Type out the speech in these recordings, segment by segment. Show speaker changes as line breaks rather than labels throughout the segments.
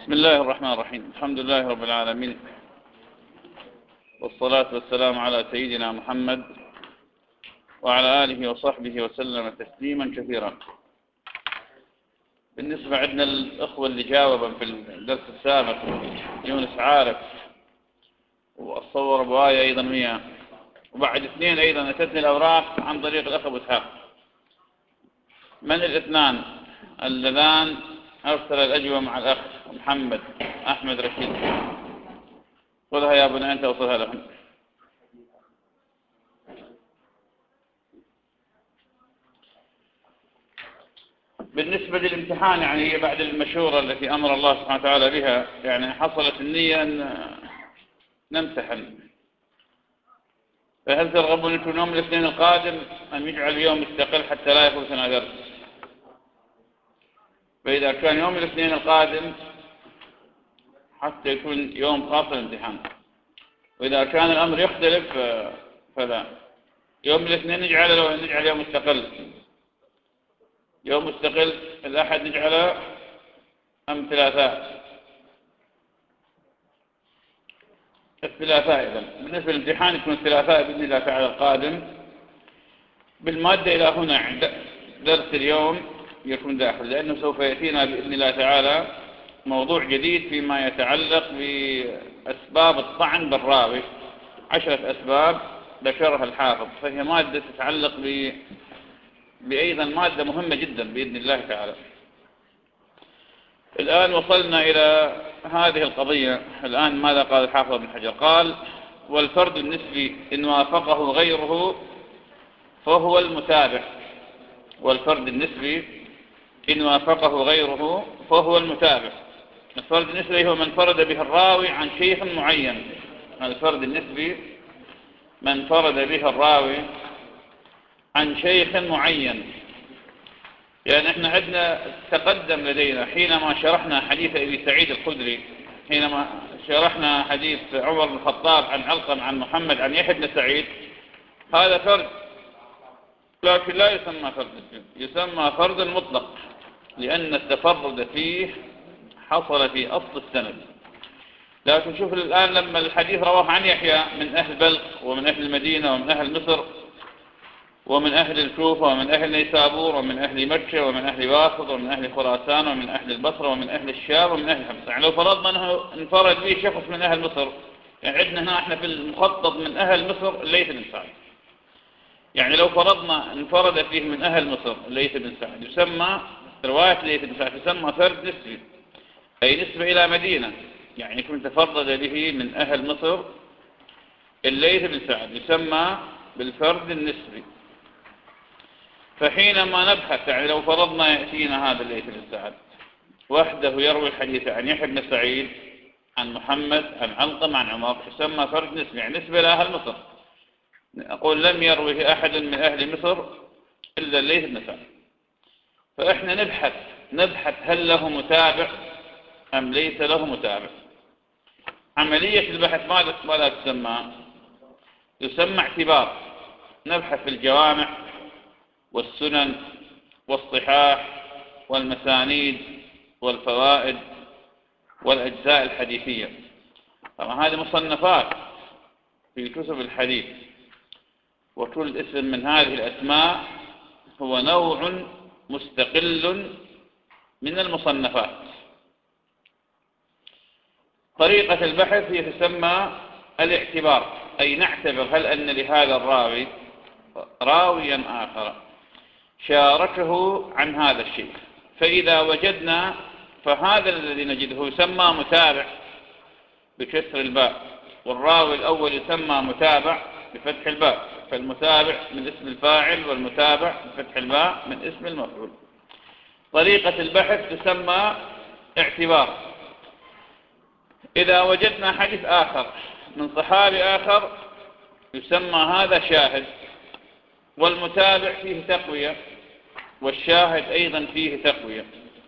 بسم الله الرحمن الرحيم. الحمد لله رب العالمين، والصلاة والسلام على سيدنا محمد وعلى آله وصحبه وسلم تسليما كثيرا. بالنسبة عندنا الأخوة اللي جاوبوا في الدرس السابق، يونس عارف والصور أبو آية أيضا 100، وبعد اثنين أيضا أتتني الأوراق عن طريق الأخ أبو إسحاق. من الاثنان اللذان أرسل الأجوبة مع الأخ محمد أحمد رشيد؟ خذها يا ابن أنت وصلها لهم. بالنسبة للامتحان، يعني هي بعد المشورة التي أمر الله سبحانه وتعالى بها، يعني حصلت النية أن نمتحن. فهل ترغبون أنكم يوم الاثنين القادم أن يجعل يوم مستقل حتى لا يفوتنا درس؟ فإذا كان يوم الاثنين القادم حتى يكون يوم خاص الامتحان، وإذا كان الأمر يختلف فلا. يوم الاثنين نجعل يوم مستقل. يوم مستقل الأحد نجعله أم ثلاثاء؟ الثلاثاء. إذن بالنسبة للامتحان يكون الثلاثاء بإذن الله تعالى القادم. بالمادة إلى هنا عند درس اليوم يكون داخل، لأنه سوف يأتينا بإذن الله تعالى موضوع جديد فيما يتعلق بأسباب الطعن بالراوي. 10 أسباب ذكرها الحافظ، فهي مادة تتعلق بأيضا مادة مهمة جدا بإذن الله تعالى. الآن وصلنا إلى هذه القضية. الآن ماذا قال الحافظ ابن حجر؟ قال: والفرد النسبي إن وافقه غيره فهو المتابع. والفرد النسبي إن وافقه غيره فهو المتابع. الفرد النسبي هو من فرد به الراوي عن شيخ معين. الفرد النسبي من فرد به الراوي عن شيخ معين. يعني احنا عندنا تقدم لدينا حينما شرحنا حديث أبي سعيد الخدري، حينما شرحنا حديث عمر بن الخطاب عن علقم عن محمد عن يحيى بن سعيد، هذا فرد، لكن لا يسمى فرد نسبي، يسمى فرد مطلق، لأن التفرد فيه حصل في أصل السند. لكن شوف الآن لما الحديث رواه عن يحيى من أهل بلخ ومن أهل المدينة ومن أهل مصر ومن أهل الكوفة ومن أهل نيسابور ومن أهل مكة ومن أهل واسط ومن أهل خراسان ومن أهل البصرة ومن أهل الشام ومن أهل حمص. يعني لو فرضنا أنه انفرد به شخص من أهل مصر، يعني عندنا هنا احنا في المخطط من أهل مصر الليث بن سعد. يعني لو فرضنا انفرد فيه من أهل مصر الليث بن سعد، يسمى رواية الليث بن سعد تسمى فرد نسبي، أي نسبة إلى مدينة. يعني يكون تفرد به من أهل مصر الليث بن سعد، يسمى بالفرد النسبي. فحينما نبحث، يعني لو فرضنا يأتينا هذا الليث بن سعد وحده يروي الحديث عن يحيى بن سعيد عن محمد عن علقم عن عمر، يسمى فرد نسبي، يعني نسبة إلى أهل مصر. أقول لم يروه أحد من أهل مصر إلا الليث بن سعد. فإحنا نبحث هل له متابع أم ليس له متابع. عملية البحث ماذا تسمى؟ يسمى اعتبار. نبحث في الجوامع والسنن والصحاح والمسانيد والفوائد والأجزاء الحديثية. طبعا هذه مصنفات في كتب الحديث، وكل اسم من هذه الأسماء هو نوع مستقل من المصنفات. طريقة البحث هي تسمى الاعتبار، أي نعتبر هل أن لهذا الراوي راويا آخر شاركه عن هذا الشيء. فإذا وجدنا، فهذا الذي نجده يسمى متابع بكسر الباء، والراوي الأول يسمى متابع بفتح الباء. فالمتابع من اسم الفاعل، والمتابع بفتح الباء من اسم المفعول. طريقة البحث تسمى اعتبار. إذا وجدنا حديث آخر من صحابي آخر يسمى هذا شاهد، والمتابع فيه تقوية، والشاهد أيضا فيه تقوية.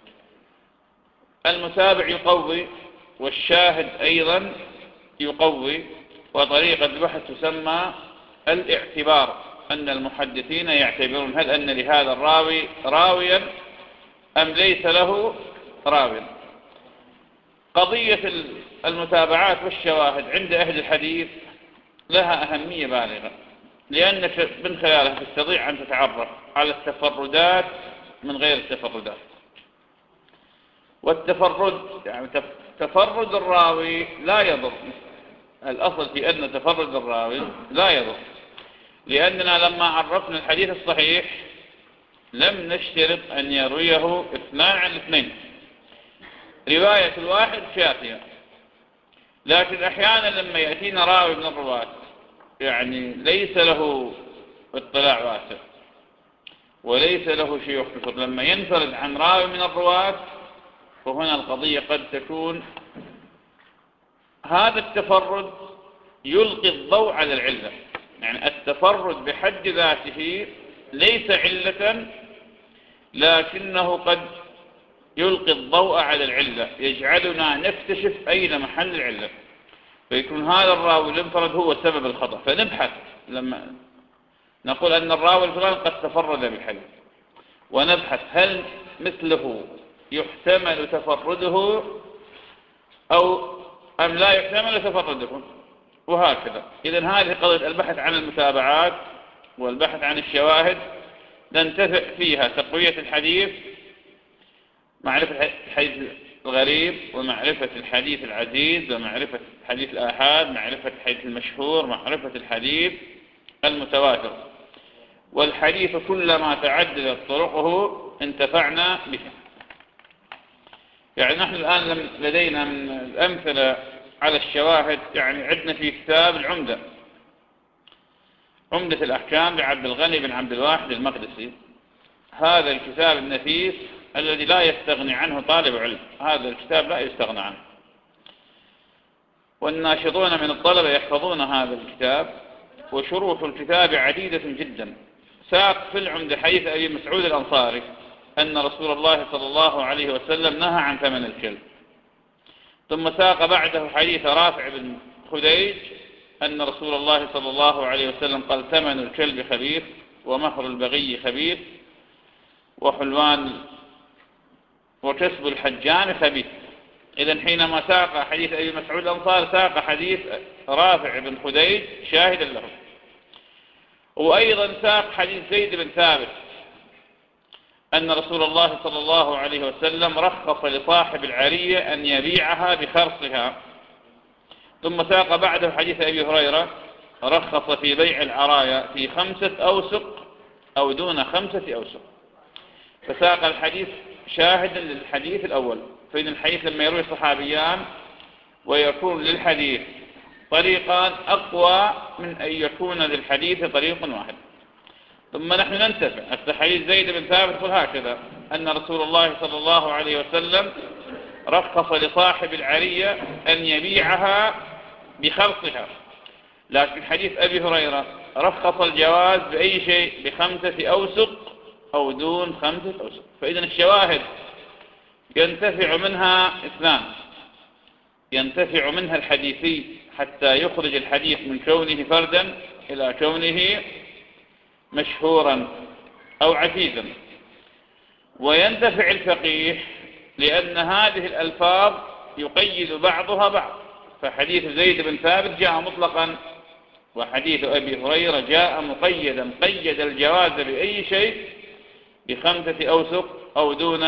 المتابع يقوي والشاهد أيضا يقوي. وطريقة البحث تسمى الاعتبار، أن المحدثين يعتبرون هل أن لهذا الراوي راويا أم ليس له راوي. قضية المتابعات والشواهد عند أهل الحديث لها أهمية بالغة، لأنك من خلالها تستطيع أن تتعرف على التفردات من غير التفردات. والتفرد يعني تفرد الراوي لا يضر، الأصل في أن تفرد الراوي لا يضر، لأننا لما عرفنا الحديث الصحيح لم نشترط أن يرويه اثنان عن اثنين، رواية الواحد شافية. لكن أحيانا لما يأتينا راوي من الرواة يعني ليس له اطلاع واسع وليس له شيء يختصر، لما ينفرد عن راوي من الرواة فهنا القضية قد تكون هذا التفرد يلقي الضوء على العلة. يعني التفرد بحد ذاته ليس علة، لكنه قد يلقي الضوء على العلة، يجعلنا نكتشف أين محل العلة، فيكون هذا الراوي الانفرد هو سبب الخطأ. فنبحث لما نقول أن الراوي الفلاني قد تفرد بالحديث، ونبحث هل مثله يحتمل تفرده أو أم لا يحتمل تفرده، وهكذا. إذن هذه قضية البحث عن المتابعات والبحث عن الشواهد ننتفع فيها تقوية الحديث، معرفة الحديث الغريب ومعرفة الحديث العزيز ومعرفة حديث الآحاد، معرفة الحديث المشهور، معرفة الحديث المتواتر. والحديث كلما تعددت طرقه انتفعنا به. يعني نحن الآن لدينا من الأمثلة على الشواهد، يعني عندنا في كتاب العمدة، عمدة الأحكام لعبد الغني بن عبد الواحد المقدسي. هذا الكتاب النفيس الذي لا يستغني عنه طالب علم، هذا الكتاب لا يستغنى عنه، والناشطون من الطلبة يحفظون هذا الكتاب. وشروح الكتاب عديدة جدا. ساق في العمدة حديث أبي مسعود الأنصاري أن رسول الله صلى الله عليه وسلم نهى عن ثمن الكلب. ثم ساق بعده حديث رافع بن خديج أن رسول الله صلى الله عليه وسلم قال ثمن الكلب خبيث ومهر البغي خبيث وحلوان وكسب الحجان خبيث. إذن حينما ساق حديث أبي مسعود الأنصاري ساق حديث رافع بن خديج شاهدا له. وأيضا ساق حديث زيد بن ثابت أن رسول الله صلى الله عليه وسلم رخص لصاحب العرية أن يبيعها بخرصها. ثم ساق بعده حديث أبي هريرة رخص في بيع العرايا في 5 أوسق أو دون 5 أوسق. فساق الحديث شاهدا للحديث الأول. فإن الحديث لما يروي صحابيان ويكون للحديث طريقان أقوى من أن يكون للحديث طريق واحد. ثم نحن ننتفع الحديث زيد بن ثابت يقول هكذا أن رسول الله صلى الله عليه وسلم رخص لصاحب العرية أن يبيعها بخرصها. لكن حديث أبي هريرة رخص الجواز بأي شيء ب5 أوسق أو دون 5 أوسق. فإذن الشواهد ينتفع منها اثنان: ينتفع منها الحديثي حتى يخرج الحديث من كونه فردا إلى كونه مشهورا أو عزيزا، وينتفع الفقيه لأن هذه الألفاظ يقيد بعضها بعض. فحديث زيد بن ثابت جاء مطلقا، وحديث أبي هريرة جاء مقيدا، قيد الجواز بأي شيء ب5 أوسق أو دون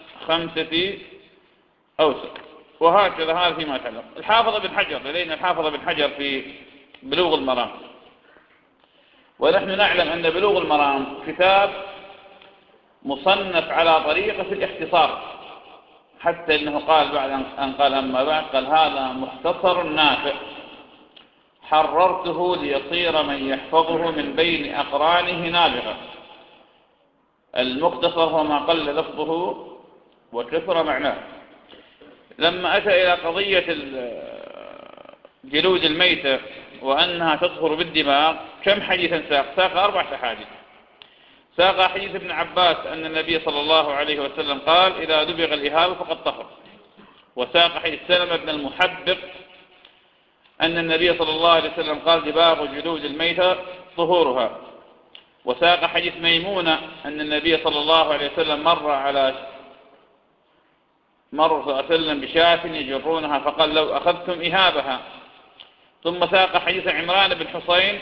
5 أوسق، وهكذا. هذا فيما يتعلق. الحافظ بن حجر، لدينا الحافظ بن حجر في بلوغ المرام، ونحن نعلم أن بلوغ المرام كتاب مصنف على طريقة الاختصار، حتى إنه قال بعد أن قال أما بعد قال هذا مختصر نافع حررته ليصير من يحفظه من بين أقرانه نابغا. المختصر هو ما قل لفظه وكثر معناه. لما أتى إلى قضية جلود الميتة وأنها تطهر بالدماغ كم حديثا ساق 4 أحاديث. ساق حديث ابن عباس أن النبي صلى الله عليه وسلم قال إذا دبغ الإهاب فقد طهر. وساق حديث سلمة بن المحبق أن النبي صلى الله عليه وسلم قال دباغ جلود الميتة طهورها. وساق حديث ميمونة أن النبي صلى الله عليه وسلم مر على مر صلى الله عليه وسلم بشاة يجرونها فقال لو أخذتم إهابها. ثم ساق حديث عمران بن حصين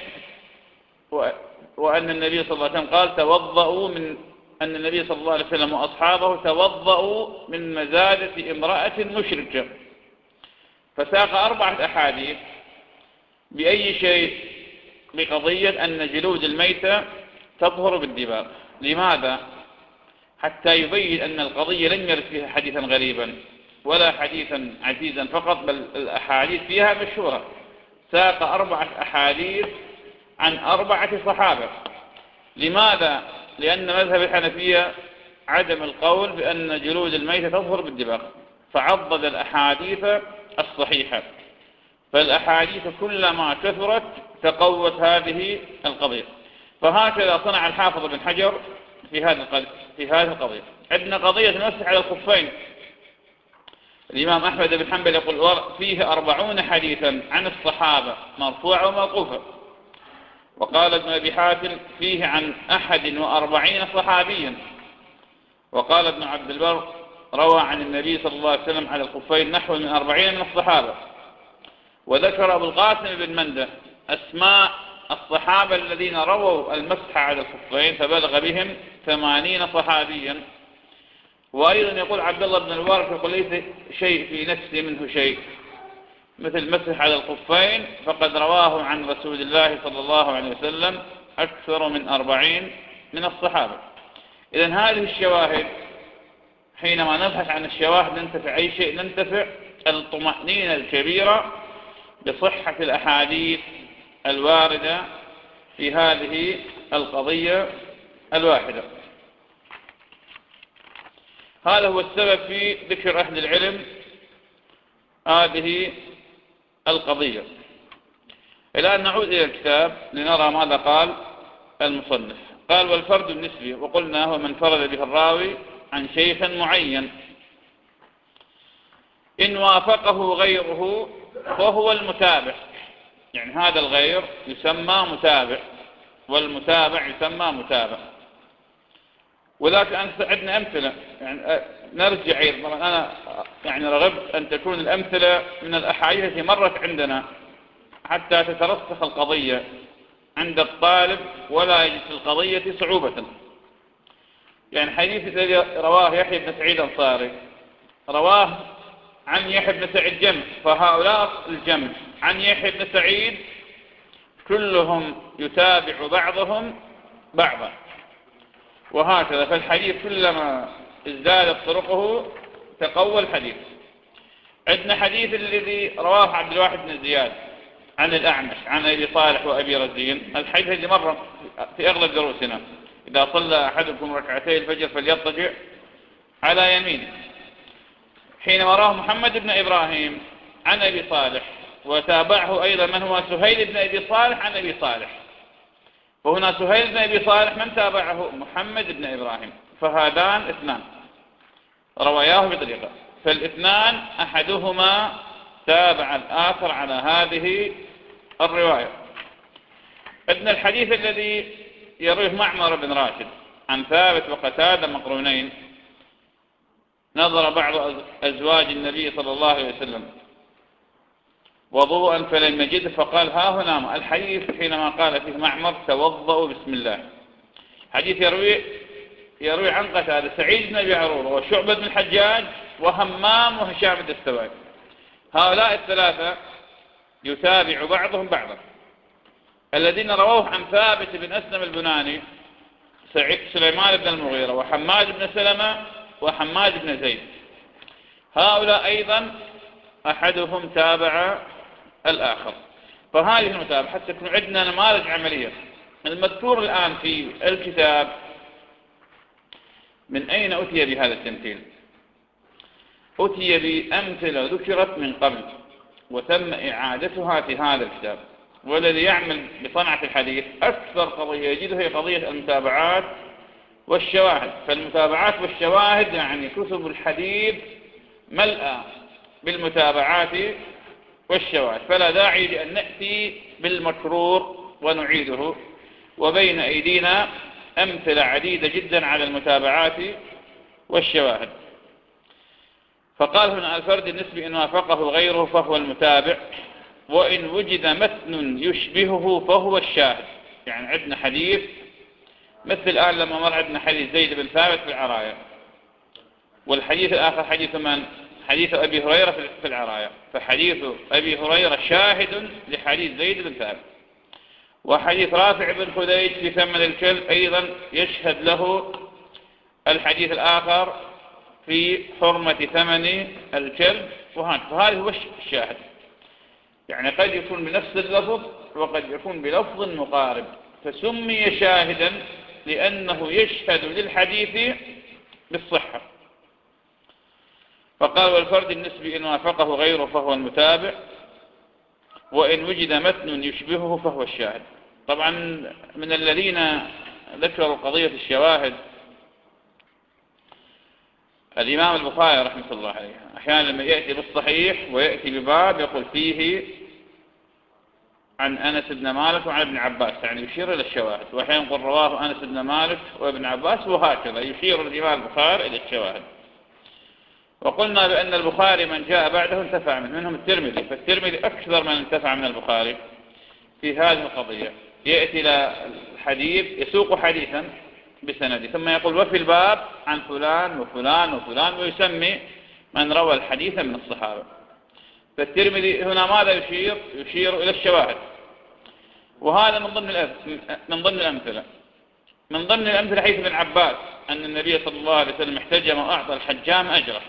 وأن النبي صلى الله عليه وسلم قال توضؤوا من أن النبي صلى الله عليه وسلم وأصحابه توضؤوا من مزادة امرأة مشركة. فساق 4 أحاديث بأي شيء؟ بقضية أن جلود الميتة تظهر بالدباغ. لماذا؟ حتى يبين أن القضية لم يرد فيها حديثا غريبا ولا حديثا عزيزا فقط، بل الأحاديث فيها مشهورة. ساق 4 أحاديث عن 4 صحابة. لماذا؟ لأن مذهب الحنفية عدم القول بأن جلود الميتة تظهر بالدباغ، فعضد الأحاديث الصحيحة. فالأحاديث كلما كثرت تقوت هذه القضية. فهكذا صنع الحافظ بن حجر في هذه القضية. عندنا قضية المسح على الخفين. الإمام أحمد بن حنبل يقول فيه 40 حديثا عن الصحابة مرفوعة وموقوفة. وقال ابن أبي حاتم فيه عن 41 صحابيا. وقال ابن عبد البر روى عن النبي صلى الله عليه وسلم على الخفين نحو من 40 من الصحابة. وذكر أبو القاسم بن مندة أسماء الصحابة الذين رووا المسح على الخفين فبلغ بهم 80 صحابيا. وأيضا يقول عبد الله بن المبارك يقول ليس شيء في نفسي منه شيء مثل مسح على الخفين، فقد رواه عن رسول الله صلى الله عليه وسلم أكثر من 40 من الصحابة. إذن هذه الشواهد، حينما نبحث عن الشواهد ننتفع أي شيء؟ ننتفع الطمأنينة الكبيرة بصحة الأحاديث الواردة في هذه القضية الواحدة. هذا هو السبب في ذكر أهل العلم هذه القضية. الآن نعود إلى الكتاب لنرى ماذا قال المصنف. قال والفرد النسبي، وقلنا هو من فرد به الراوي عن شيخ معين إن وافقه غيره فهو المتابع. يعني هذا الغير يسمى متابع والمتابع يسمى متابع. ولكن عندنا أمثلة، يعني نرجع أيضا. أنا يعني رغبت أن تكون الأمثلة من الأحاديث التي مرت عندنا حتى تترسخ القضية عند الطالب ولا يجد في القضية صعوبة. يعني حديث الذي رواه يحيى بن سعيد الأنصاري رواه عن يحيى بن سعيد جمع، فهؤلاء الجمع عن يحيى بن سعيد كلهم يتابع بعضهم بعضا، وهكذا. فالحديث كلما ازدادت طرقه تقوى الحديث. عندنا حديث الذي رواه عبد الواحد بن زياد عن الأعمش عن أبي صالح وأبي رزين. الحديث الذي مر في أغلب دروسنا: إذا صلى أحدكم ركعتي الفجر فليضطجع على يمينه. حينما رواه محمد بن إبراهيم عن أبي صالح وتابعه أيضا من هو سهيل بن أبي صالح عن أبي صالح، وهنا سهيل بن أبي صالح من تابعه؟ محمد بن إبراهيم. فهذان اثنان رواياه بطريقة، فالاثنان أحدهما تابع الآخر على هذه الرواية. عندنا الحديث الذي يرويه معمر بن راشد عن ثابت وقتادة مقرونين: نظر بعض أزواج النبي صلى الله عليه وسلم وضوءا فلم يجد فقال ها هنا. الحديث حينما قال فيه معمر توضأوا بسم الله. حديث يروي عن قتادة سعيد بن أبي عروبة وشعبة بن الحجاج وهمام وهشام الدستوائي. هؤلاء الثلاثة يتابع بعضهم بعضا. الذين رووه عن ثابت بن أسلم البناني سليمان بن المغيرة وحماد بن سلمة وحماد بن زيد، هؤلاء أيضا أحدهم تابع الآخر. فهذه المتابعة حتى تكون عندنا نماذج عملية. المذكور الآن في الكتاب من أين أتي بهذا التمثيل؟ أتي بأمثلة ذكرت من قبل وتم إعادتها في هذا الكتاب. والذي يعمل بصنعة الحديث أكثر قضية يجدها هي قضية المتابعات والشواهد. فالمتابعات والشواهد يعني كتب الحديث ملأى بالمتابعات والشواهد، فلا داعي لأن نأتي بالمكرور ونعيده. وبين أيدينا أمثلة عديدة جدا على المتابعات والشواهد. فقال هنا الفرد النسبي إن وافقه غيره فهو المتابع، وإن وجد متن يشبهه فهو الشاهد. يعني عندنا حديث مثل الآن لما مر عندنا حديث زيد بن ثابت في العراية، والحديث الآخر حديث من؟ حديث أبي هريرة في العراية، فحديث أبي هريرة شاهد لحديث زيد بن ثابت، وحديث رافع بن خديج في ثمن الكلب أيضا يشهد له الحديث الآخر في حرمة ثمن الكلب، فهذا هو الشاهد. يعني قد يكون بنفس اللفظ وقد يكون بلفظ مقارب، فسمي شاهدا لأنه يشهد للحديث بالصحة. فقال والفرد النسبي إن وافقه غيره فهو المتابع، وإن وجد متن يشبهه فهو الشاهد. طبعا من الذين ذكروا قضية الشواهد الإمام البخاري رحمه الله عليه. أحيانا لما يأتي بالصحيح ويأتي بباب يقول فيه عن أنس بن مالك وعن ابن عباس، يعني يشير إلى الشواهد، وأحيانا يقول رواه أنس بن مالك وابن عباس، وهكذا يشير الإمام البخاري إلى الشواهد. وقلنا بأن البخاري من جاء بعده انتفع منهم الترمذي، فالترمذي أكثر من انتفع من البخاري في هذه القضية. يأتي إلى الحديث يسوق حديثا بسنده ثم يقول وفي الباب عن فلان وفلان وفلان، ويسمي من روى الحديث من الصحابة. فالترمذي هنا ماذا يشير؟ يشير إلى الشواهد، وهذا من ضمن الأمثلة. من ضمن الأمثلة حديث ابن عباس أن النبي صلى الله عليه وسلم احتجم وأعطى الحجام أجره.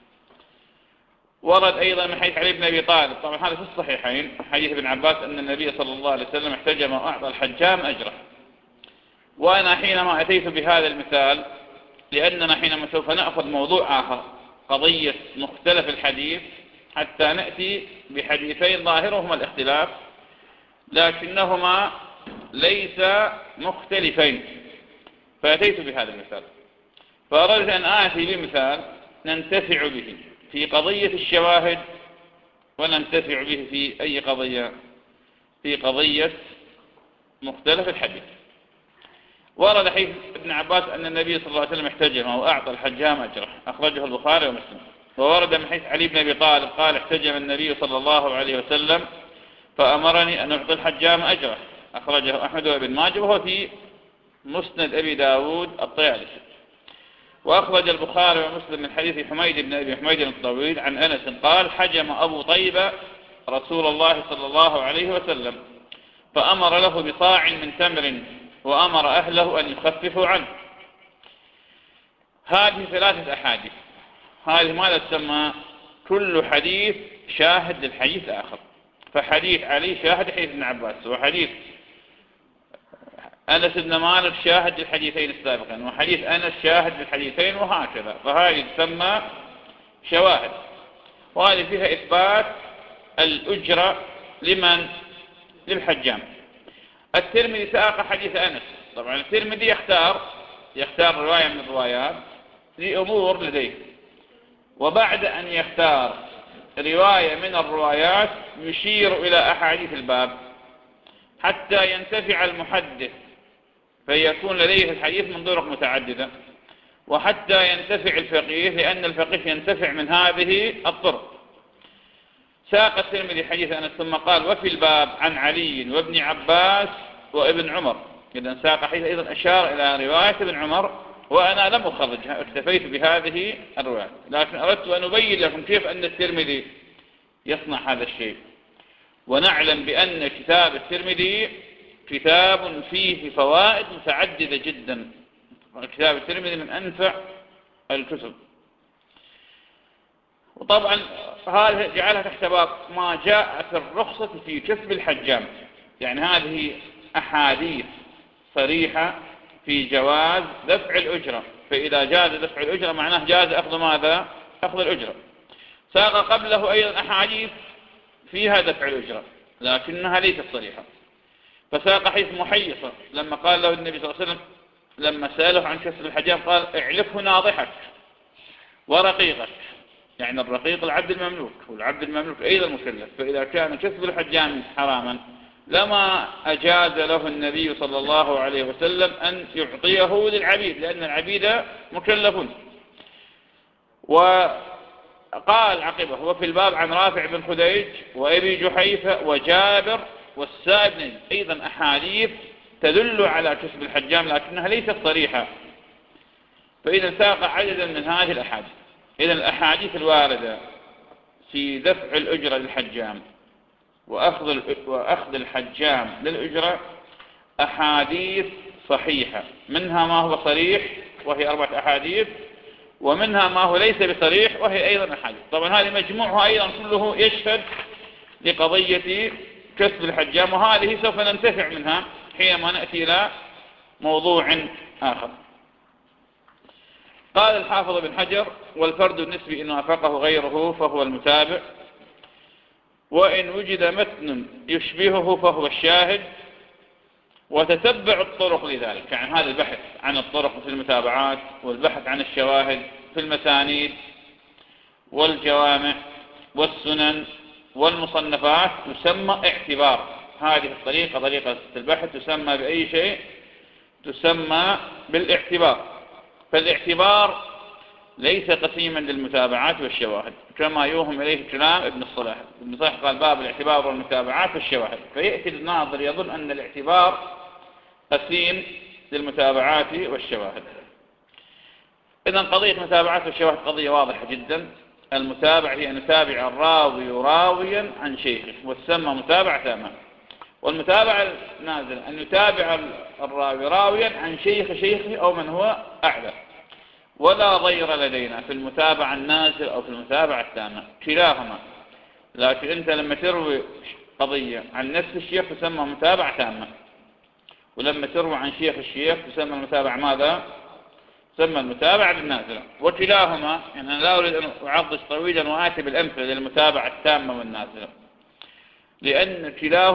ورد أيضا من حديث علي بن أبي طالب، طبعا هذا في الصحيحين، حديث ابن عباس أن النبي صلى الله عليه وسلم احتجم وأعطى الحجام أجره. وأنا حينما أتيت بهذا المثال لأننا حينما سوف نأخذ موضوع آخر، قضية مختلف الحديث، حتى نأتي بحديثين ظاهرهما الاختلاف لكنهما ليس مختلفين، فأتيت بهذا المثال. فأردت أن آتي بمثال ننتفع به في قضية الشواهد، وننتفع به في أي قضية؟ في قضية مختلف الحديث. ورد حديث ابن عباس أن النبي صلى الله عليه وسلم احتجم وأعطى الحجام أجره، أخرجه البخاري ومسلم. وورد من حديث علي بن أبي طالب قال احتجم النبي صلى الله عليه وسلم فأمرني أن أعطي الحجام أجره، أخرجه أحمد وابن ماجه، وهو في مسند أبي داود الطيالسي. وأخرج البخاري ومسلم من حديث حميد بن أبي حميد الطويل عن أنس قال حجم أبو طيبة رسول الله صلى الله عليه وسلم فأمر له بصاع من تمر وأمر أهله أن يخففوا عنه. هذه ثلاثة أحاديث، هذه ماذا تسمى؟ كل حديث شاهد للحديث آخر. فحديث علي شاهد حديث ابن عباس، وحديث أنس بن مالك شاهد للحديثين السابقين، وحديث أنس شاهد للحديثين، وهكذا. فهذه تسمى شواهد، وهذه فيها إثبات الأجرة لمن؟ للحجام. الترمذي ساق حديث أنس. طبعا الترمذي يختار رواية من الروايات لأمور لديه، وبعد أن يختار رواية من الروايات يشير إلى أحاديث الباب حتى ينتفع المحدث فيكون لديه الحديث من طرق متعددة، وحتى ينتفع الفقيه لأن الفقيه ينتفع من هذه الطرق. ساق الترمذي حديث أنس ثم قال وفي الباب عن علي وابن عباس وابن عمر. إذن ساق حديث أيضا أشار إلى رواية ابن عمر، وأنا لم أخرجها، اكتفيت بهذه الرواية، لكن أردت أن أبين لكم كيف أن الترمذي يصنع هذا الشيء. ونعلم بأن كتاب الترمذي كتاب فيه فوائد متعددة جدا. كتاب الترمذي من أنفع الكتب. وطبعا هذا جعلها تحت باب ما جاء في الرخصة في كسب الحجام، يعني هذه أحاديث صريحة في جواز دفع الأجرة، فإذا جاز دفع الأجرة معناه جاز أخذ ماذا؟ أخذ الأجرة. ساق قبله أيضا أحاديث فيها دفع الأجرة لكنها ليست صريحة. فساق حديث محيصة لما قال له النبي صلى الله عليه وسلم لما سأله عن كسب الحجام قال اعلفه ناضحك ورقيقك، يعني الرقيق العبد المملوك، والعبد المملوك أيضا مكلف، فإذا كان كسب الحجام حراما لما أجاز له النبي صلى الله عليه وسلم أن يعطيه للعبيد، لأن العبيد مكلفون. قال عقبه وفي الباب عن رافع بن خديج وأبي جحيفة وجابر والسائب بن يزيد، أيضا أحاديث تدل على كسب الحجام لكنها ليست صريحة. فإذا ساق عددا من هذه الأحاديث. إذا الأحاديث الواردة في دفع الأجرة للحجام وأخذ الحجام للأجرة أحاديث صحيحة، منها ما هو صريح وهي 4 أحاديث، ومنها ما هو ليس بصريح وهي أيضا أحاديث. طبعا هذه مجموعها أيضا كله يشهد لقضية كسب الحجام، وهذه سوف ننتفع منها حينما نأتي إلى موضوع آخر. قال الحافظ بن حجر: والفرد النسبي إن وافقه غيره فهو المتابع، وإن وجد متن يشبهه فهو الشاهد، وتتبع الطرق لذلك. يعني هذا البحث عن الطرق في المتابعات، والبحث عن الشواهد في المسانيد والجوامع والسنن والمصنفات يسمى اعتبار. هذه الطريقة، طريقة البحث، تسمى بأي شيء؟ تسمى بالاعتبار. فالاعتبار ليس قسيما للمتابعات والشواهد كما يوهم إليه كلام ابن الصلاح. ابن الصلاح قال: باب الاعتبار والمتابعات والشواهد، فيأتي الناظر يظن أن الاعتبار قسيم للمتابعات والشواهد. إذن قضية المتابعات والشواهد قضية واضحة جدا. المتابع هي أن يتابع الراوي راويا عن شيخه، وتسمى متابعة تامة. والمتابعة نازلة أن يتابع الراوي راويا عن شيخه أو من هو أعلى. ولا ضير لدينا في المتابعة النازل أو في المتابعة التامة، كلاهما. لكن أنت لما تروي قضية عن نفس الشيخ تسمى متابعة تامة، ولما تروي عن شيخ الشيخ تسمى المتابعة ماذا؟ تسمى المتابعة بالنازلة. وكلاهما، يعني أنا لا أريد أن أعضش طويلا وآتي بالأمثلة للمتابعة التامة والنازلة، لأن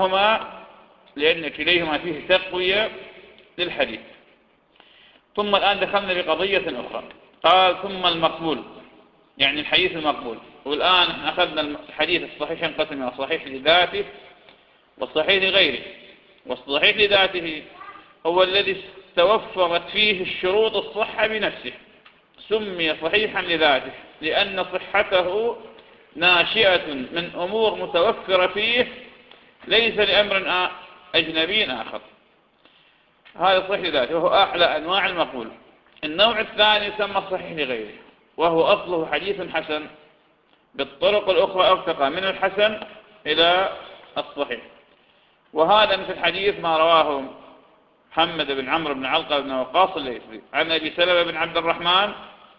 كليهما فيه تقوية للحديث. ثم الآن دخلنا بقضية أخرى. قال: ثم المقبول، يعني الحديث المقبول. والآن احنا أخذنا الحديث الصحيح ينقسم إلى صحيح لذاته والصحيح لغيره. والصحيح لذاته هو الذي توفرت فيه الشروط الصحة بنفسه، سمي صحيحا لذاته لأن صحته ناشئة من أمور متوفرة فيه ليس لأمر أجنبي آخر. هذا صحيح لذاته وهو أعلى أنواع المقبول. النوع الثاني يسمى الصحيح لغيره، وهو أصله حديث حسن بالطرق الأخرى ارتقى من الحسن إلى الصحيح. وهذا مثل حديث ما رواه محمد بن عمرو بن علقمة بن وقاص الليثي عن أبي سلمة بن عبد الرحمن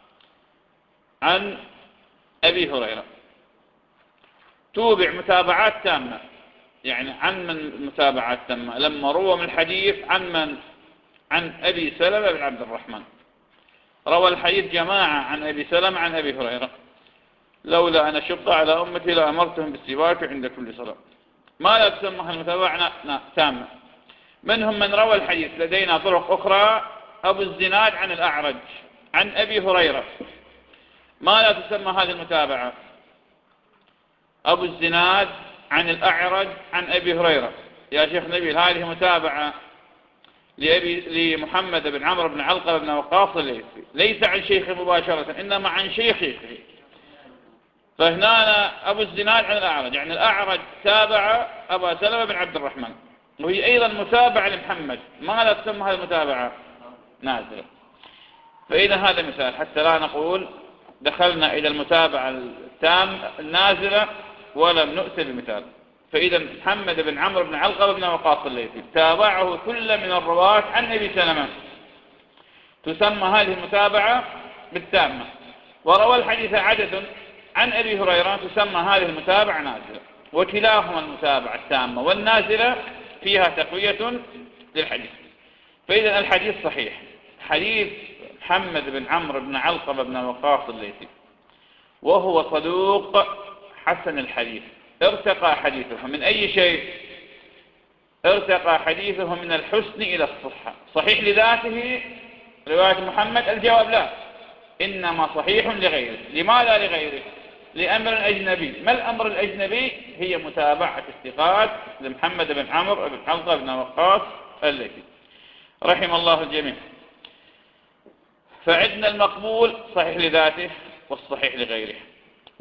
عن أبي هريرة، توبع متابعات تامة. يعني عن من متابعات تامة؟ لما روى من الحديث عن أبي سلمة بن عبد الرحمن، روى الحديث جماعة عن أبي سلمة عن أبي هريرة: لولا أن أشق على أمتي لأمرتهم بالسواك عند كل صلاة. ما لا تسمى المتابعة تامة؟ منهم من روى الحديث لدينا طرق أخرى: أبو الزناد عن الأعرج عن أبي هريرة. ما لا تسمى هذه المتابعة؟ أبو الزناد عن الأعرج عن أبي هريرة. يا شيخ نبيل، هذه متابعة لمحمد بن عمرو بن علقمة بن وقاص الليثي، ليس عن شيخه مباشرة إنما عن شيخه. فهنا أبو الزناد عن الأعرج، يعني الأعرج تابع أبا سلمة بن عبد الرحمن، وهي أيضا متابعة لمحمد. ما لا تسمى هذه المتابعة نازلة. فإذا هذا مثال حتى لا نقول دخلنا إلى المتابعة النازلة ولم نؤتي بمثال. فإذا محمد بن عمرو بن علقمة بن وقاص الليثي تابعه كل من الرواة عن أبي سلمة، تسمى هذه المتابعة بالتامة. وروى الحديث عدد عن أبي هريرة، تسمى هذه المتابعة نازلة. وكلاهما المتابعة التامة والنازلة فيها تقوية للحديث. فإذا الحديث صحيح، حديث محمد بن عمرو بن علقمة بن وقاص الليثي، وهو صدوق حسن الحديث. ارتقى حديثه من أي شيء؟ ارتقى حديثه من الحسن إلى الصحة. صحيح لذاته رواية محمد؟ الجواب لا، إنما صحيح لغيره. لماذا لغيره؟ لأمر أجنبي. ما الأمر الأجنبي؟ هي متابعة الثقات لمحمد بن عمرو بن علقمة بن وقاص الليثي رحم الله الجميع. فعندنا المقبول صحيح لذاته والصحيح لغيره.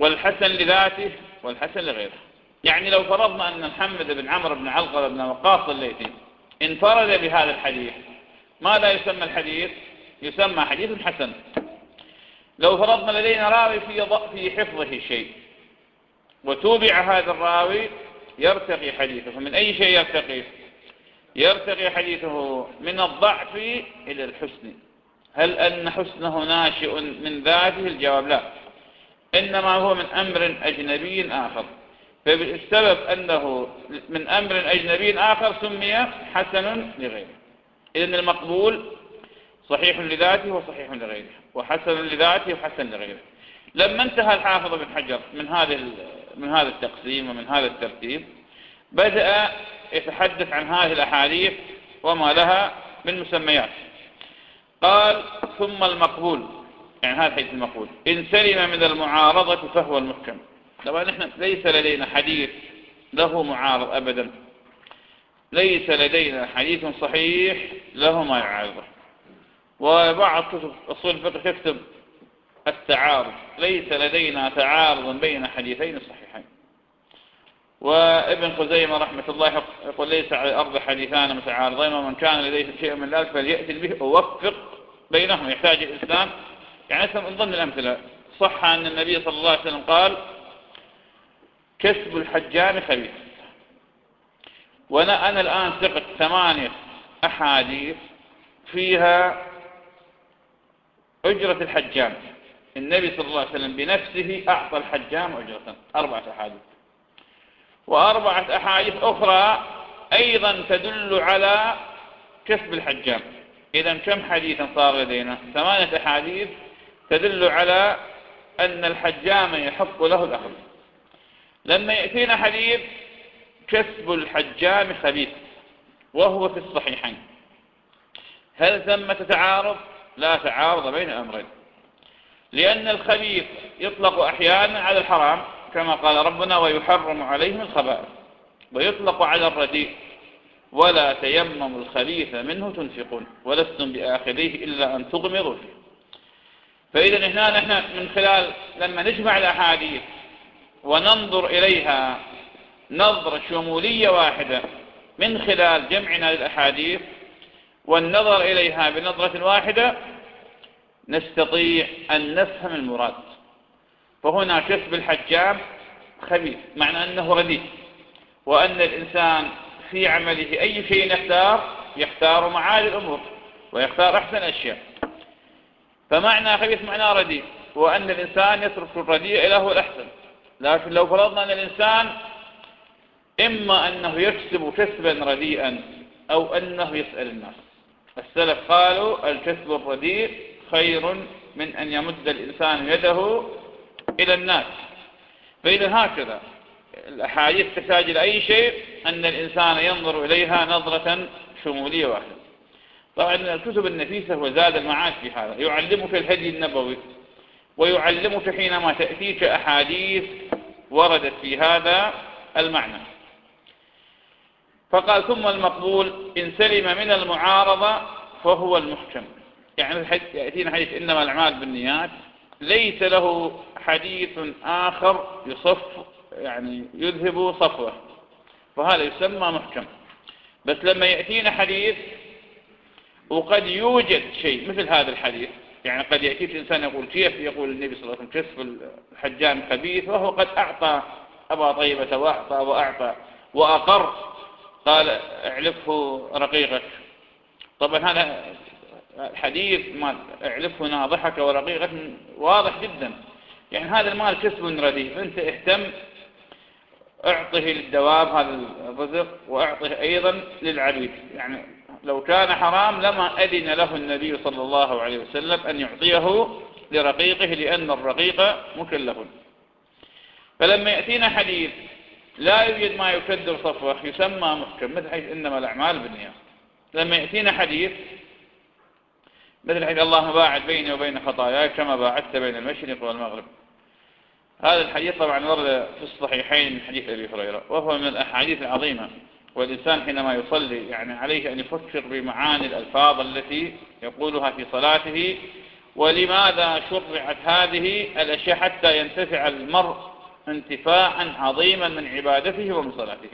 والحسن لذاته والحسن لغيره. يعني لو فرضنا أن محمد بن عمرو بن علقمة بن وقاص الليثي انفرد بهذا الحديث، ماذا يسمى الحديث؟ يسمى حديث حسن. لو فرضنا لدينا راوي في حفظه شيء وتوبع هذا الراوي، يرتقي حديثه من أي شيء يرتقي؟ يرتقي حديثه من الضعف إلى الحسن. هل أن حسنه ناشئ من ذاته؟ الجواب لا، إنما هو من أمر أجنبي آخر، فبالسبب أنه من أمر أجنبي آخر سمي حسن لغيره. إذن المقبول صحيح لذاته وصحيح لغيره، وحسن لذاته وحسن لغيره. لما انتهى الحافظ بن حجر من هذا التقسيم ومن هذا الترتيب، بدأ يتحدث عن هذه الأحاديث وما لها من مسميات. قال: ثم المقبول، يعني هذا الحديث المقبول إن سلم من المعارضة فهو المحكم. طبعا نحن ليس لدينا حديث له معارض أبدا، ليس لدينا حديث صحيح له ما يعارضه. وبعض كتب أصول الفقه تكتب التعارض، ليس لدينا تعارض بين حديثين صحيحين. وابن خزيمة رحمة الله يقول: ليس على الأرض حديثان متعارضين، ومن كان لديه شيء من ذلك فليأتي به ووفق بينهم. يحتاج الإسلام، يعني من ضمن الأمثلة صح أن النبي صلى الله عليه وسلم قال: كسب الحجام خبيث. وأنا الآن ثقت 8 أحاديث فيها أجرة الحجام. النبي صلى الله عليه وسلم بنفسه أعطى الحجام أجرة، 4 أحاديث، و4 أحاديث أخرى أيضا تدل على كسب الحجام. إذن كم حديثا صار لدينا؟ 8 أحاديث تدل على أن الحجام يحق له الأخذ. لما يأتينا حديث كسب الحجام خبيث وهو في الصحيحين، هل ثمة تعارض؟ لا تعارض بين الأمرين، لأن الخبيث يطلق أحيانا على الحرام كما قال ربنا: ويحرم عليهم الخبائث، ويطلق على الرديء: ولا تيمموا الخبيث منه تنفقون ولستم بآخذيه إلا أن تغمضوا فيه. فإذا هنا نحن من خلال لما نجمع الأحاديث وننظر إليها نظرة شمولية واحدة، من خلال جمعنا للأحاديث والنظر إليها بنظرة واحدة، نستطيع أن نفهم المراد. فهنا كسب الحجام خبيث معنى أنه رديء، وأن الإنسان في عمله أي شيء يختار معالي الأمور ويختار أحسن أشياء. فمعنى خبيث معنى رديء، وأن الإنسان يترك الرديء إلى هو الأحسن. لكن لو فرضنا أن الإنسان إما أنه يكسب كسبا رديئا أو أنه يسأل الناس، السلف قالوا: الكسب الرديء خير من أن يمد الإنسان يده إلى الناس. فإذا هكذا الأحاديث تحتاج إلى أي شيء أن الإنسان ينظر إليها نظرة شمولية واحدة. طبعا الكتب النفيسة وزاد المعاد في هذا، يعلمك الهدي النبوي، ويعلمك حينما تأتيك أحاديث وردت في هذا المعنى. فقال: ثم المقبول إن سلم من المعارضة فهو المحكم. يعني يأتينا حديث إنما الأعمال بالنيات، ليس له حديث آخر يعني يذهب صفوه، فهذا يسمى محكم. بس لما يأتينا حديث وقد يوجد شيء مثل هذا الحديث، يعني قد يأتيك إنسان يقول: كيف يقول النبي صلى الله عليه وسلم كسب الحجام خبيث وهو قد أعطى أبا طيبة وأعطى وأقر، قال: اعلفه رقيقك. طبعا هذا الحديث ما اعلفه ناضحك ورقيقك واضح جدا، يعني هذا المال كسب رديء، فأنت اهتم، اعطه للدواب هذا الرزق، واعطه أيضا للعبيد. يعني لو كان حرام لما أذن له النبي صلى الله عليه وسلم أن يعطيه لرقيقه، لأن الرقيق مكلف. فلما يأتينا حديث لا يوجد ما يكدر صفوه يسمى محكم، مثل حديث إنما الأعمال بالنيات. لما يأتينا حديث مثل حديث: اللهم باعد بيني وبين خطاياي كما باعدت بين المشرق والمغرب. هذا الحديث طبعا ورد في الصحيحين من حديث أبي هريرة، وهو من الأحاديث العظيمة. والإنسان حينما يصلي يعني عليه أن يفكر بمعاني الألفاظ التي يقولها في صلاته، ولماذا شرعت هذه الأشياء حتى ينتفع المرء انتفاعا عظيما من عبادته ومن صلاته.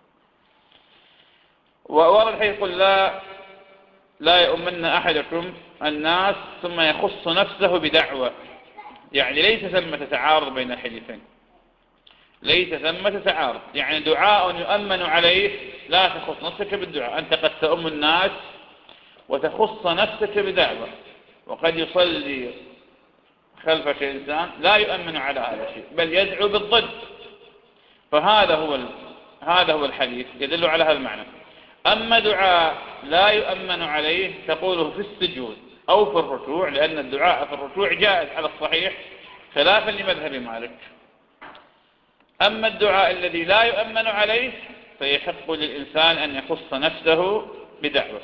وورد حيث يقول لا يؤمن أحدكم الناس ثم يخص نفسه بدعوة، يعني ليس ثمة تعارض بين الحديثين، ليس ثمة تعارض. يعني دعاء يؤمن عليه لا تخص نفسك بالدعاء، أنت قد تؤم الناس وتخص نفسك بدعوة، وقد يصلي خلفك إنسان لا يؤمن على هذا الشيء بل يدعو بالضد، هذا هو الحديث يدل على هذا المعنى. أما دعاء لا يؤمن عليه تقوله في السجود أو في الركوع، لأن الدعاء في الركوع جائز على الصحيح خلافا لمذهب مالك. أما الدعاء الذي لا يؤمن عليه فيحق للإنسان أن يخص نفسه بدعوة.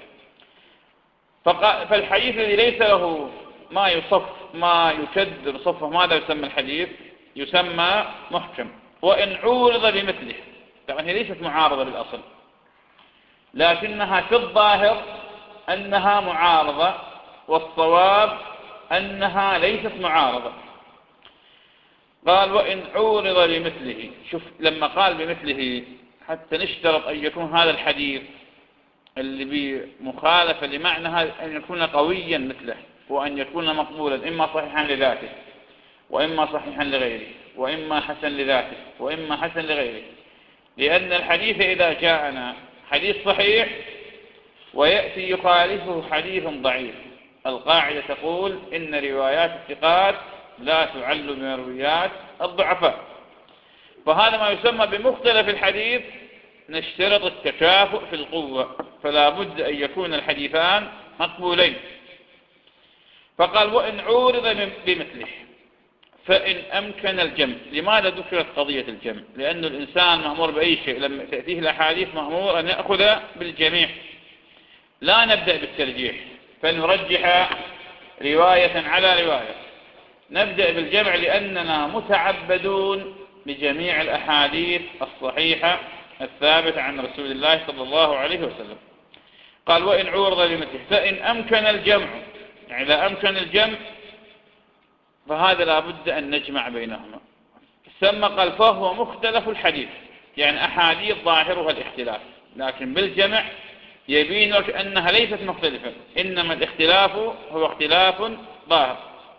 فالحديث الذي ليس له ما يكذب صفه، ماذا يسمى الحديث؟ يسمى محكم، وإن عورض بمثله. طبعا هي ليست معارضة بالأصل، لكنها في الظاهر أنها معارضة، والصواب أنها ليست معارضة. قال وإن عورض بمثله. شوف لما قال بمثله حتى نشترط أن يكون هذا الحديث اللي بمخالفة لمعنى هذا أن يكون قويا مثله، وأن يكون مقبولا إما صحيحا لذاته وإما صحيحا لغيره، وإما حسن لذاته وإما حسن لغيره. لأن الحديث إذا جاءنا حديث صحيح ويأتي يخالفه حديث ضعيف، القاعدة تقول إن روايات الثقات لا تعل من روايات الضعفاء، فهذا ما يسمى بمختلف الحديث. نشترط التكافؤ في القوة، فلا بد أن يكون الحديثان مقبولين. فقال وإن عورض بمثله فإن أمكن الجمع. لماذا ذكرت قضية الجمع؟ لأن الإنسان مأمور بأي شيء لما تأتيه الأحاديث مأمور أن يأخذ بالجميع، لا نبدأ بالترجيح فنرجح رواية على رواية، نبدأ بالجمع لأننا متعبدون بجميع الأحاديث الصحيحة الثابتة عن رسول الله صلى الله عليه وسلم. قال وإن عورض بمثله فإن أمكن الجمع، يعني إذا أمكن الجمع فهذا لا بد أن نجمع بينهما. ثم قال فهو مختلف الحديث، يعني أحاديث ظاهرها الاختلاف، لكن بالجمع يبين لك أنها ليست مختلفة، إنما الاختلاف هو اختلاف ظاهر.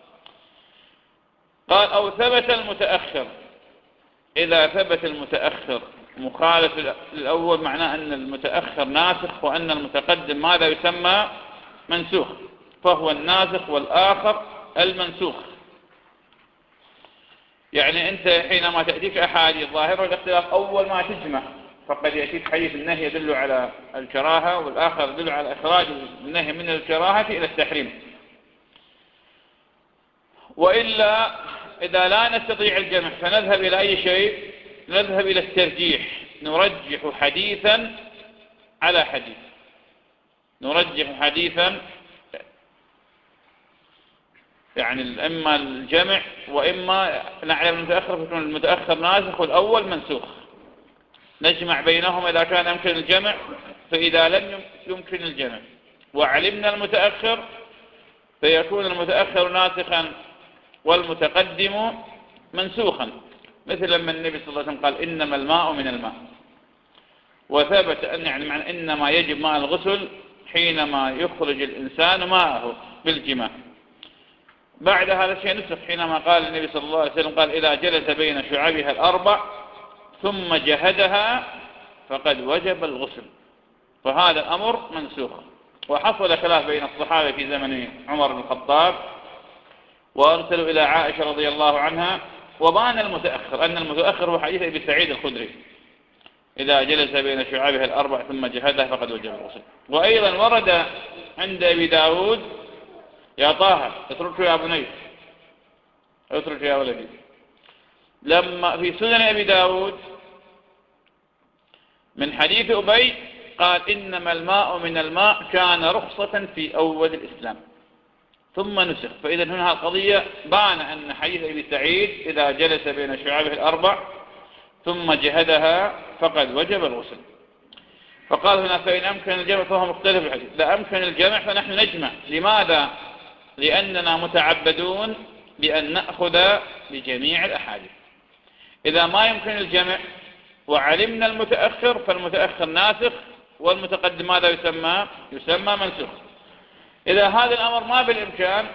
قال أو ثبت المتأخر. إذا ثبت المتأخر مخالف للأول معناه أن المتأخر ناسخ وأن المتقدم ماذا يسمى؟ منسوخ، فهو الناسخ والآخر المنسوخ. يعني أنت حينما تأتيك أحاديث ظاهرة الاختلاف أول ما تجمع، فقد يأتيك حديث النهي يدل على الكراهة والآخر يدل على إخراج النهي من الكراهة إلى التحريم. وإلا إذا لا نستطيع الجمع فنذهب إلى أي شيء؟ نذهب إلى الترجيح، نرجح حديثا على حديث، نرجح حديثا، يعني إما الجمع وإما نعلم المتأخر فيكون المتأخر ناسخ والأول منسوخ، نجمع بينهما إذا كان يمكن الجمع، فإذا لم يمكن الجمع وعلمنا المتأخر فيكون المتأخر ناسخا والمتقدم منسوخا، مثل لما النبي صلى الله عليه وسلم قال إنما الماء من الماء، وثبت أن يعني معنى إنما يجب ماء الغسل حينما يخرج الإنسان ماءه بالجماع. بعد هذا الشيء نسخ حينما قال النبي صلى الله عليه وسلم قال إذا جلس بين شعابها الأربع ثم جهدها فقد وجب الغسل، فهذا الأمر منسوخ. وحصل خلاف بين الصحابة في زمن عمر بن الخطاب، وأرسلوا إلى عائشة رضي الله عنها، وبان المتأخر أن المتأخر هو حديث أبي سعيد الخدري إذا جلس بين شعابها الأربع ثم جهدها فقد وجب الغسل. وأيضا ورد عند أبي داود يا طه اترك يا بني، اترك يا ولدي. لما في سنن أبي داود من حديث أبي قال إنما الماء من الماء كان رخصة في أول الإسلام ثم نسخ. فإذا هنا القضية بان أن حديث أبي سعيد إذا جلس بين شعابه الأربع ثم جهدها فقد وجب الغسل. فقال هنا فإن أمكن الجمع فهو مختلف الحديث، لا أمكن الجمع فنحن نجمع. لماذا؟ لأننا متعبدون بأن نأخذ بجميع الأحاديث. إذا ما يمكن الجمع وعلمنا المتأخر فالمتأخر ناسخ، والمتقدم ماذا يسمى منسوخ. إذا هذا الأمر ما بالإمكان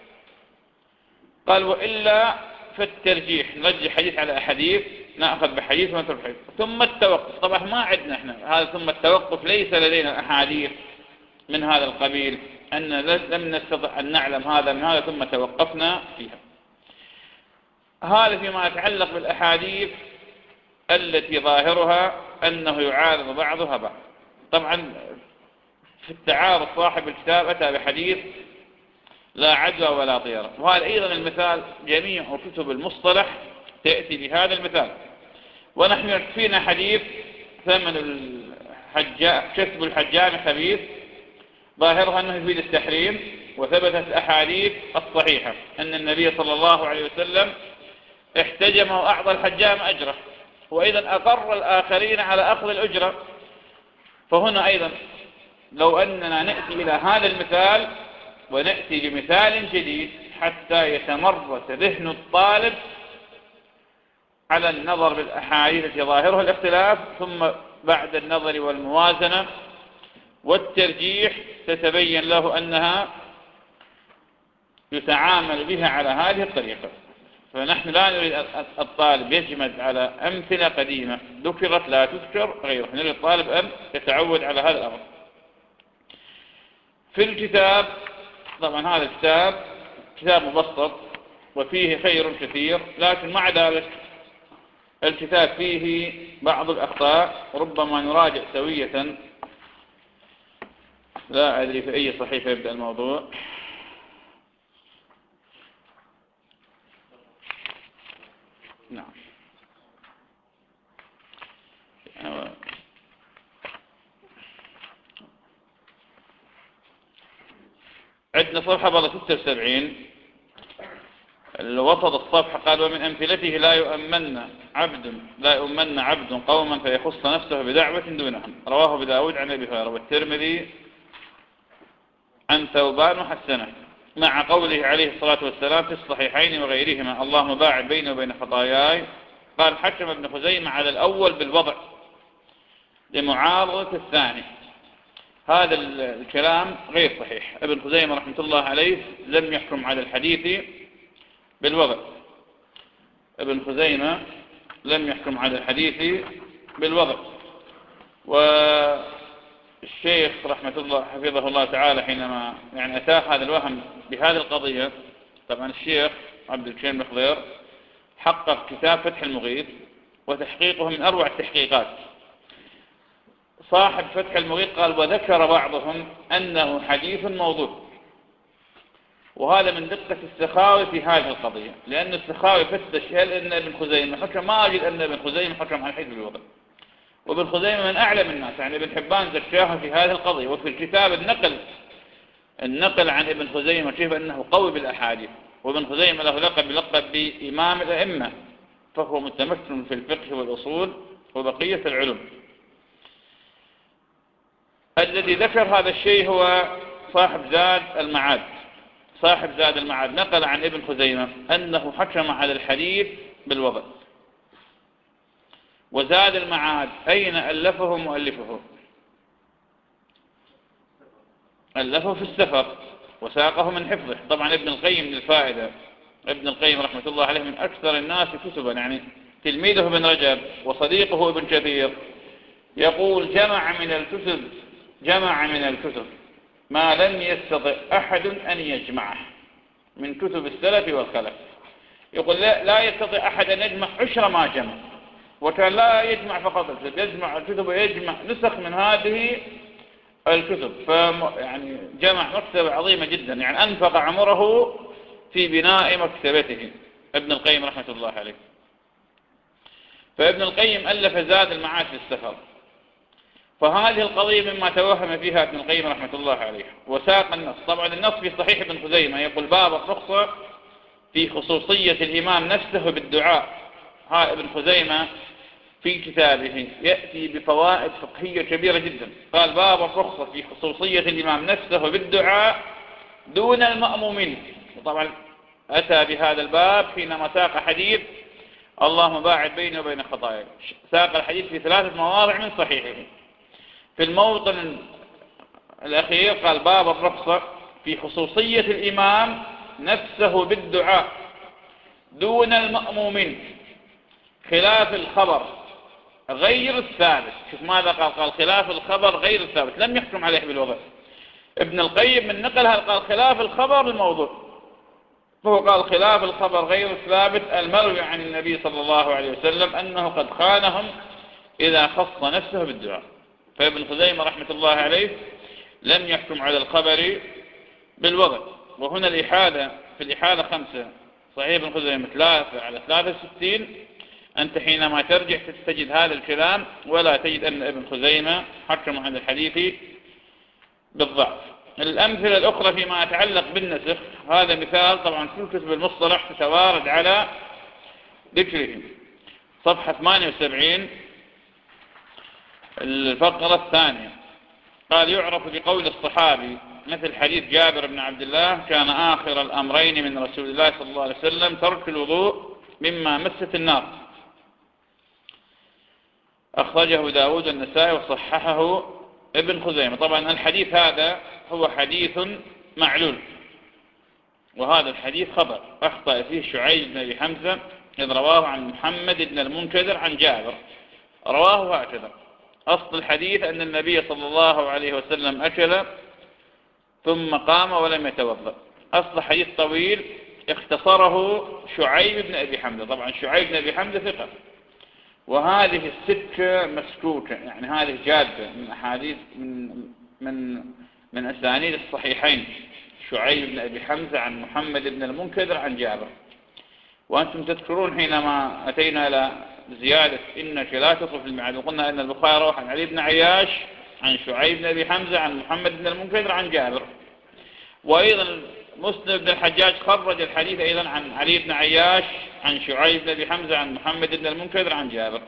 قال وإلا فالترجيح، نرجح حديث على أحاديث، نأخذ بحديث ونترك حديث. ثم التوقف، طبعا ما عندنا احنا هذا ثم التوقف، ليس لدينا أحاديث من هذا القبيل أن لم نستطع أن نعلم هذا من هذا ثم توقفنا فيها. هذا فيما يتعلق بالأحاديث التي ظاهرها أنه يعارض بعضها بعض. طبعا في التعارض صاحب الكتاب أتى بحديث لا عدوى ولا طيرة، وهذا أيضا المثال جميع كتب المصطلح تأتي بهذا المثال. ونحن يكفينا حديث ثمن الحجام كسب الحجام خبيث، ظاهرها أنه يفيد التحريم، وثبتت الأحاديث الصحيحة أن النبي صلى الله عليه وسلم احتجم وأعطى الحجام أجره، وأيضا أقر الآخرين على أخذ الأجرة. فهنا أيضا لو أننا نأتي إلى هذا المثال ونأتي بمثال جديد حتى يتمرس ذهن الطالب على النظر بالأحاديث التي ظاهرها الاختلاف، ثم بعد النظر والموازنة والترجيح تتبين له أنها يتعامل بها على هذه الطريقة. فنحن لا نريد الطالب يجمد على أمثلة قديمة ذكرت لا تذكر غيره، نريد الطالب أن يتعود على هذا الأمر. في الكتاب طبعا هذا الكتاب كتاب مبسط وفيه خير كثير، لكن مع ذلك الكتاب فيه بعض الأخطاء ربما نراجع سوية. لا أدري في أي صحيفة يبدأ الموضوع. نعم عندنا صفحة بضع 76 الوسط الصفحة قال ومن أمثلته لا يؤمن عبد قوما فيخص نفسه بدعوة دونهم، رواه أبو داود عن أبي هريرة والترمذي عن ثوبان وحسنه، مع قوله عليه الصلاة والسلام في الصحيحين وغيرهما اللهم باعد بيني وبين خطاياي. قال حكم ابن خزيمة على الأول بالوضع لمعارضة الثاني. هذا الكلام غير صحيح. ابن خزيمة رحمة الله عليه لم يحكم على الحديث بالوضع. ابن خزيمة لم يحكم على الحديث بالوضع. والشيخ رحمة الله حفظه الله تعالى حينما أتاه هذا الوهم بهذه القضية، طبعا الشيخ عبد الكريم بن حقق كتاب فتح المغيث وتحقيقه من أروع التحقيقات. صاحب فتح المغيث قال وذكر بعضهم أنه حديث موضوع، وهذا من دقة السخاوي في هذه القضية، لأن السخاوي فتش هل أن ابن خزيمة حكم، ما أجد أن ابن خزيمة حكم على الحديث بالوضع، وابن خزيمة من أعلم الناس، يعني ابن حبان زكاه في هذه القضية. وفي الكتاب النقل عن ابن خزيمة كيف أنه قوي بالأحاديث، وابن خزيمة له لقب بإمام الأئمة، فهو متمكن في الفقه والأصول وبقية العلوم. الذي ذكر هذا الشيء هو صاحب زاد المعاد نقل عن ابن خزيمة أنه حكم على الحديث بالوضع. وزاد المعاد أين ألفه مؤلفه؟ ألفه في السفر وساقه من حفظه. طبعا ابن القيم للفائدة، ابن القيم رحمة الله عليه من أكثر الناس كتبا، يعني تلميذه ابن رجب وصديقه ابن كثير يقول جمع من الكتب ما لم يستطع أحد أن يجمعه من كتب السلف والخلف. يقول لا يستطيع أحد أن يجمع 10 ما جمع، وكان لا يجمع فقط الكتب، يجمع الكتب ويجمع نسخ من هذه الكتب. يعني جمع مكتبة عظيمة جدا، يعني أنفق عمره في بناء مكتبته ابن القيم رحمة الله عليه. فابن القيم ألف زاد المعاد في السفر، فهذه القضية مما توهم فيها ابن القيم رحمة الله عليه. وساق النص، طبعا النص في صحيح ابن خزيمة يقول باب الرخصة في خصوصية الإمام نفسه بالدعاء. ها ابن خزيمة في كتابه يأتي بفوائد فقهية كبيرة جدا. قال باب الرخصة في خصوصية الإمام نفسه بالدعاء دون المأمومين. وطبعا أتى بهذا الباب حينما ساق حديث اللهم باعد بيني وبين خطاياي، ساق الحديث في 3 مواضع من صحيحه. في الموطن الأخير قال باب الرخصة في خصوصية الإمام نفسه بالدعاء دون المأمومين، خلاف الخبر غير الثابت. شوف ماذا قال؟ قال خلاف الخبر غير الثابت، لم يحكم عليه بالوضع. ابن القيم من نقلها قال خلاف الخبر الموضوع، فهو قال خلاف الخبر غير الثابت المروي عن النبي صلى الله عليه وسلم أنه قد خانهم إذا خص نفسه بالدعاء. فابن خزيمة رحمة الله عليه لم يحكم على الخبر بالوضع. وهنا الإحالة، في الإحالة 5 صحيح ابن خزيمة 3/63. أنت حينما ترجع تجد هذا الكلام ولا تجد أن ابن خزيمة حكم على الحديث بالضعف. الأمثلة الأخرى فيما يتعلق بالنسخ، هذا مثال طبعا كل كتب المصطلح تتوارد على ذكره. صفحة 78 الفقرة الثانية قال يعرف بقول الصحابي مثل حديث جابر بن عبد الله كان آخر الأمرين من رسول الله صلى الله عليه وسلم ترك الوضوء مما مست النار، أخرجه داود النسائي وصححه ابن خزيمة. طبعا الحديث هذا هو حديث معلول، وهذا الحديث خبر أخطأ فيه شعيب بن أبي حمزة إذ رواه عن محمد بن المنكدر عن جابر، رواه هكذا. أصل الحديث أن النبي صلى الله عليه وسلم أكل ثم قام ولم يتوضأ. أصل حديث طويل اختصره شعيب بن أبي حمزة. طبعا شعيب بن أبي حمزة ثقة، وهذه السكة مسكوكة، يعني هذه جادة من أحاديث من أسانيد الصحيحين، شعيب بن أبي حمزة عن محمد بن المنكدر عن جابر. وأنتم تذكرون حينما أتينا إلى زيادة إنك لا تطرف الميعاد وقلنا أن البخاري روى عن علي بن عياش عن شعيب بن أبي حمزة عن محمد بن المنكدر عن جابر. وأيضا مسلم بن الحجاج خرج الحديث أيضا عن علي بن عياش عن شعيب بن أبي حمزة عن محمد بن المنكدر عن جابر.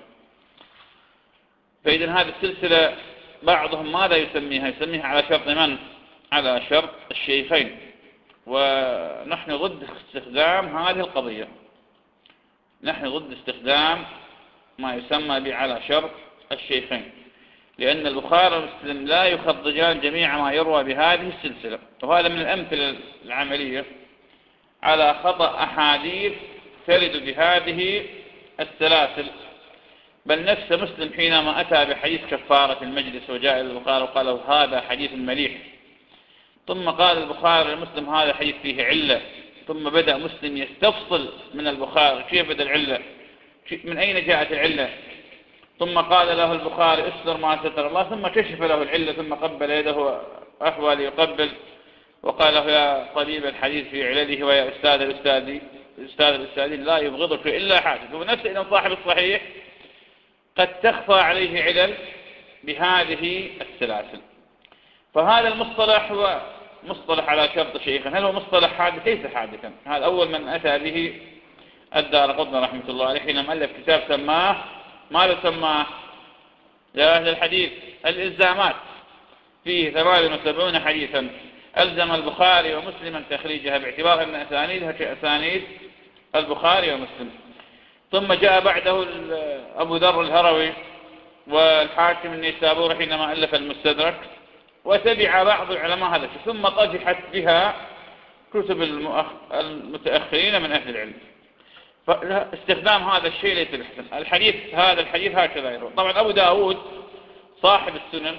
فإذا هذه السلسلة بعضهم ماذا يسميها؟ يسميها على شرط من؟ على شرط الشيخين. ونحن ضد استخدام هذه القضية، نحن ضد استخدام ما يسمى بعلى شرط الشيخين، لأن البخاري ومسلم لا يخرجان جميع ما يروى بهذه السلسلة. وهذا من الأمثلة العملية على خطأ أحاديث ترد بهذه السلاسل. بل نفس مسلم حينما أتى بحديث كفارة المجلس وجاء إلى البخاري وقال هذا حديث مليح، ثم قال البخاري لمسلم هذا حديث فيه علة، ثم بدأ مسلم يستفصل من البخاري كيف بدأ العلة، من أين جاءت العلة، ثم قال له البخاري استر ما ستر الله، ثم كشف له العلة، ثم قبل يده أحوى ليقبل وقال له يا طبيب الحديث في علله ويا أستاذ الأستاذين لا يبغضك إلا حادث. ونفس إذن صاحب الصحيح قد تخفى عليه علل بهذه السلاسل. فهذا المصطلح هو مصطلح على شرط شيخا. هل هو مصطلح حادث؟ ليس حادثا. هذا أول من أتى به الدارقطني رحمة الله عليه حينما ألف كتاب سماه ماذا سماه يا أهل الحديث؟ الإلزامات، فيه 78 حديثا ألزم البخاري ومسلما تخريجها باعتبار أن أسانيدها كأسانيد البخاري ومسلم. ثم جاء بعده أبو ذر الهروي والحاكم النيسابوري حينما ألف المستدرك، وتبع بعض العلماء هذا، ثم طجحت بها كتب المتأخرين من أهل العلم. فاستخدام هذا الشيء ليس بحسن. هذا الحديث هكذا يروى. طبعا أبو داود صاحب السنن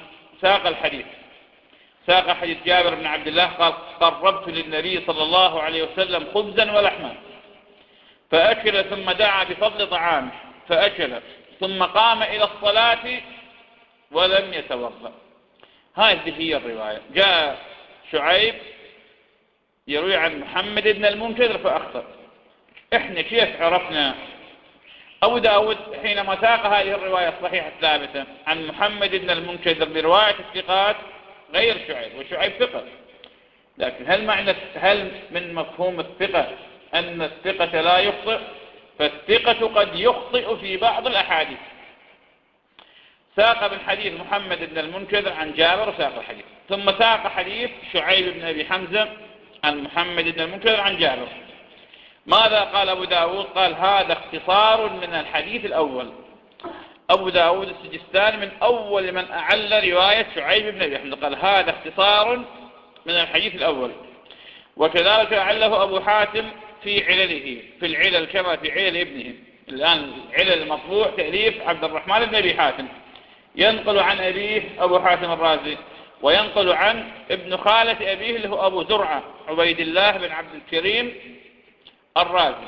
ساق حديث جابر بن عبد الله قال قربت للنبي صلى الله عليه وسلم خبزا ولحما فأكل ثم دعا بفضل طعامه فأكل ثم قام إلى الصلاة ولم يتوضأ. هذه هي الرواية. جاء شعيب يروي عن محمد بن المنكدر فأخطأ. إحنا كيف عرفنا؟ أبو داود حينما ساق هذه الرواية الصحيحة الثابتة عن محمد بن المنكدر برواية الثقات غير شعيب، وشعيب ثقة، لكن هل من مفهوم الثقة أن الثقة لا يخطئ؟ فالثقة قد يخطئ في بعض الأحاديث. ساق من حديث محمد بن المنكدر عن جابر وساق الحديث، ثم ساق حديث شعيب بن أبي حمزة عن محمد بن المنكدر عن جابر. ماذا قال أبو داود؟ قال هذا اختصار من الحديث الأول. أبو داود السجستاني من أول من أعل رواية شعيب بن أبي حمزة، قال هذا اختصار من الحديث الأول. وكذلك أعله أبو حاتم في علله، في العلل كما في علل ابنه. الآن علل المطبوع تأليف عبد الرحمن بن أبي حاتم، ينقل عن أبيه أبو حاتم الرازي، وينقل عن ابن خالة أبيه اللي هو أبو زرعة عبيد الله بن عبد الكريم الرازي.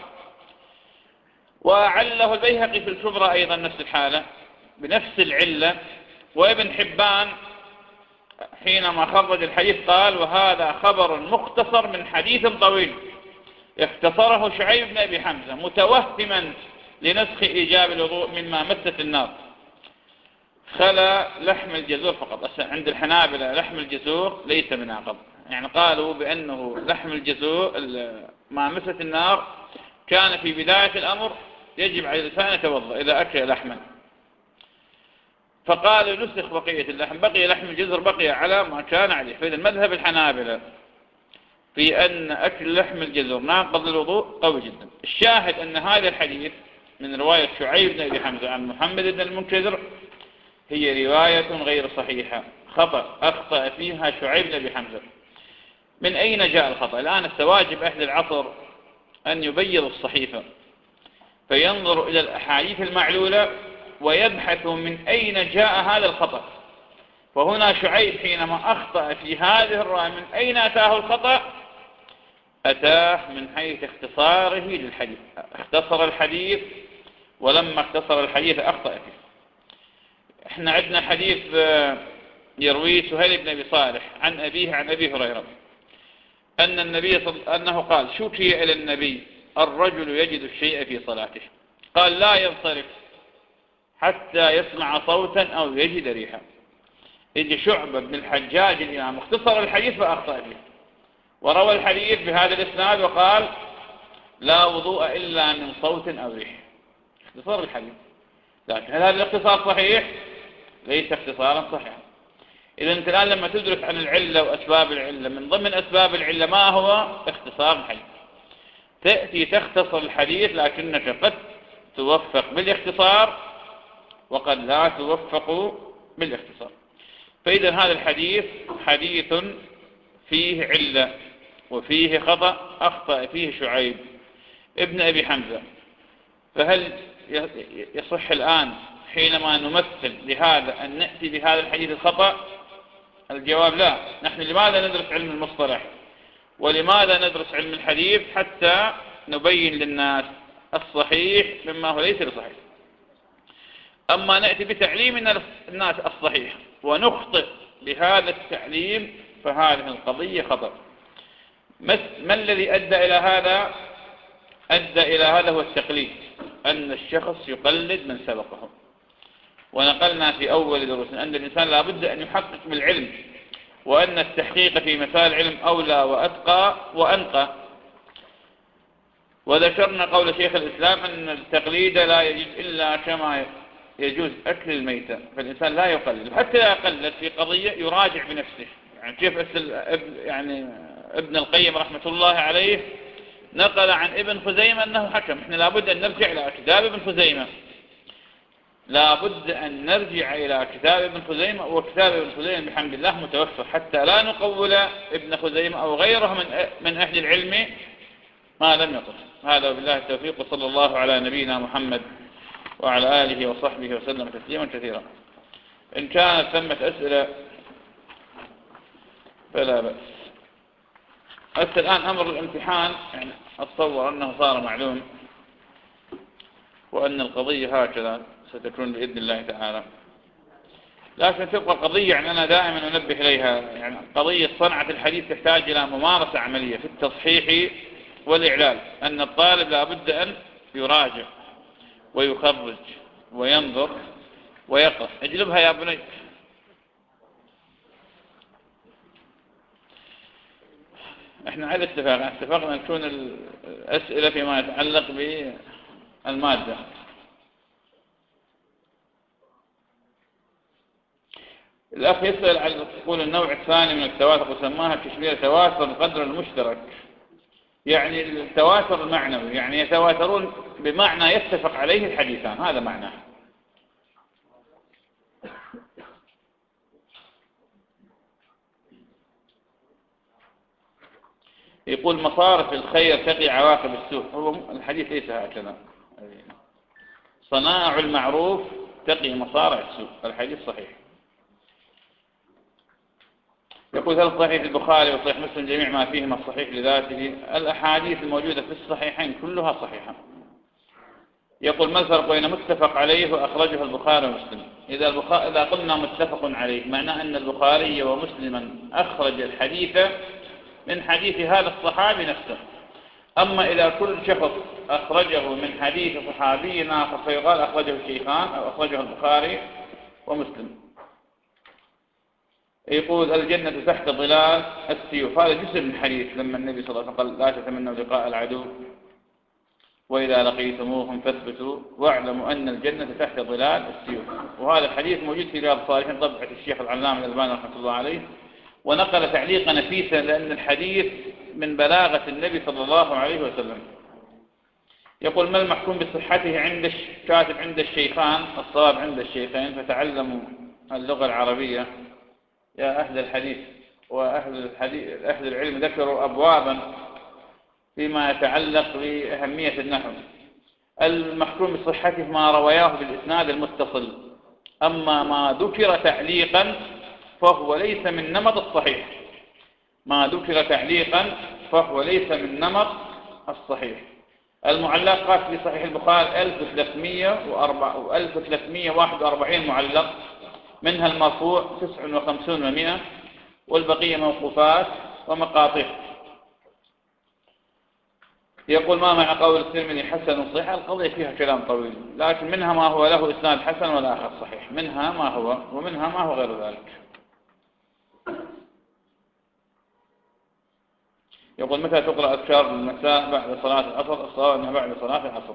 وعله البيهقي في الكبرى أيضا نفس الحالة بنفس العلة. وابن حبان حينما خرج الحديث قال وهذا خبر مختصر من حديث طويل اختصره شعيب بن أبي حمزة متوهما لنسخ إيجاب الوضوء مما مست النار، خلا لحم الجزور فقط. عند الحنابلة لحم الجزور ليس من عقب، يعني قالوا بأنه لحم الجزور ما مست النار كان في بداية الأمر يجب على الإنسان يتوضأ إذا أكل لحما، فقالوا نسخ بقية اللحم، بقي لحم الجزر بقي على ما كان عليه. فإذا المذهب الحنابلة في أن أكل لحم الجزر ناقض الوضوء قوي جدا. الشاهد أن هذا الحديث من رواية شعيب بن أبي حمزة عن محمد بن المنكدر هي رواية غير صحيحة، خطأ أخطأ فيها شعيب بن أبي حمزة. من أين جاء الخطأ؟ الآن السواجب أهل العصر أن يبيض الصحيفة فينظر إلى الأحاديث المعلولة ويبحث من أين جاء هذا الخطأ. وهنا شعيب حينما أخطأ في هذه الرواية من أين أتاه الخطأ؟ أتاه من حيث اختصاره للحديث، اختصر الحديث، ولما اختصر الحديث أخطأ فيه. احنا عندنا حديث يرويه سهيل بن أبي صالح عن أبيه عن أبي هريرة أن النبي أنه قال شكي إلى النبي الرجل يجد الشيء في صلاته، قال لا ينصرف حتى يسمع صوتا أو يجد ريحا. يجي شعبة بن الحجاج الإمام اختصر الحديث فأخطأ فيه، وروى الحديث بهذا الإسناد وقال لا وضوء إلا من صوت أو ريح، اختصار الحديث. لكن هل هذا الاختصار صحيح؟ ليس اختصارا صحيحا. إذا أنت الآن لما تدرس عن العلة وأسباب العلة، من ضمن أسباب العلة ما هو؟ اختصار الحديث. تأتي تختصر الحديث لكنك قد توفق بالاختصار وقد لا توفق بالاختصار. فإذا هذا الحديث حديث فيه علة وفيه خطأ أخطأ فيه شعيب ابن أبي حمزة. فهل يصح الآن حينما نمثل لهذا أن نأتي بهذا الحديث الخطأ؟ الجواب لا. نحن لماذا ندرس علم المصطلح ولماذا ندرس علم الحديث؟ حتى نبين للناس الصحيح مما هو ليس بصحيح. أما نأتي بتعليم الناس الصحيح ونخطئ بهذا التعليم فهذه القضية خطأ. ما الذي أدى إلى هذا؟ أدى إلى هذا هو التقليد، أن الشخص يقلد من سبقه. ونقلنا في أول دروس أن الإنسان لابد أن يحقق بالعلم، وأن التحقيق في مسائل العلم أولى وأتقى وأنقى. وذكرنا قول شيخ الإسلام أن التقليد لا يجوز إلا كما يجوز أكل الميتة، فالإنسان لا يقلد، حتى لا يقلد في قضية يراجع بنفسه. يعني كيف يعني ابن القيم رحمة الله عليه نقل عن ابن خزيمة أنه حكم. إحنا لابد أن نرجع إلى كتاب ابن خزيمة، لابد أن نرجع إلى كتاب ابن خزيمة، وكتاب ابن خزيمة بحمد الله متوفر حتى لا نقول ابن خزيمة أو غيره من أهل العلم ما لم يقل. هذا وبالله التوفيق، وصلى الله على نبينا محمد وعلى آله وصحبه وسلم تسليما كثيرا. إن كانت ثمة أسئلة فلا بأس. الآن أمر الامتحان يعني أتصور أنه صار معلوم، وأن القضية هكذا ستكون بإذن الله تعالى. لكن تبقى القضية يعني أنا دائما أنبه إليها، يعني قضية صنعة الحديث تحتاج إلى ممارسة عملية في التصحيح والإعلال، أن الطالب لابد أن يراجع ويخرج وينظر ويقرأ. اجلبها يا بني. احنا على اتفقنا تكون الأسئلة فيما يتعلق بالمادة. الأخ يسأل عن يقول النوع الثاني من التواتر وسماها التشبيه تواتر القدر المشترك، يعني التواتر المعنوي، يعني يتواترون بمعنى يتفق عليه الحديثان، هذا معناه. يقول مصارف الخير تقي عواقب السوء، هو الحديث ليس هكذا. صناع المعروف تقي مصارع السوء، الحديث صحيح. يقول هل صحيح البخاري وصحيح مسلم جميع ما فيهما الصحيح لذاته؟ الأحاديث الموجودة في الصحيحين كلها صحيحة. يقول ما الفرق بين متفق عليه وأخرجه البخاري ومسلم؟ إذا قلنا متفق عليه معناه أن البخاري ومسلما أخرج الحديث من حديث هذا الصحابي نفسه. أما إذا كل شخص أخرجه من حديث صحابي آخر فيقال أخرجه الشيخان أو أخرجه البخاري ومسلم. يقول الجنة تحت ظلال السيوف، هذا جزء من الحديث لما النبي صلى الله عليه وسلم قال لا تتمنوا لقاء العدو وإذا لقيتموهم فاثبتوا واعلموا أن الجنة تحت ظلال السيوف. وهذا الحديث موجود في رياض الصالحين طبعة الشيخ العلامة الألباني رحمة الله عليه، ونقل تعليقا نفيسا لأن الحديث من بلاغة النبي صلى الله عليه وسلم. يقول ما المحكوم بصحته عند كاتب عند الشيخان؟ الصواب عند الشيخين، فتعلموا اللغة العربية يا أهل الحديث. وأهل أهل العلم ذكروا أبوابا فيما يتعلق بأهمية النحو. المحكوم بصحته ما رواه بالإسناد المتصل، أما ما ذكر تعليقا فهو ليس من نمط الصحيح. ما ذكر تعليقا فهو ليس من نمط الصحيح. المعلقات في صحيح البخاري 1341 معلق، منها المرفوع 59 و100، والبقية موقوفات ومقاطع. يقول ما معنى قول الترمذي حسن صحيح؟ القضية فيها كلام طويل، لكن منها ما هو له إسناد حسن والآخر صحيح، منها ما هو ومنها ما هو غير ذلك. يقول متى تقرأ أذكار المساء بعد صلاة العصر؟ الصواب أنها بعد صلاة العصر.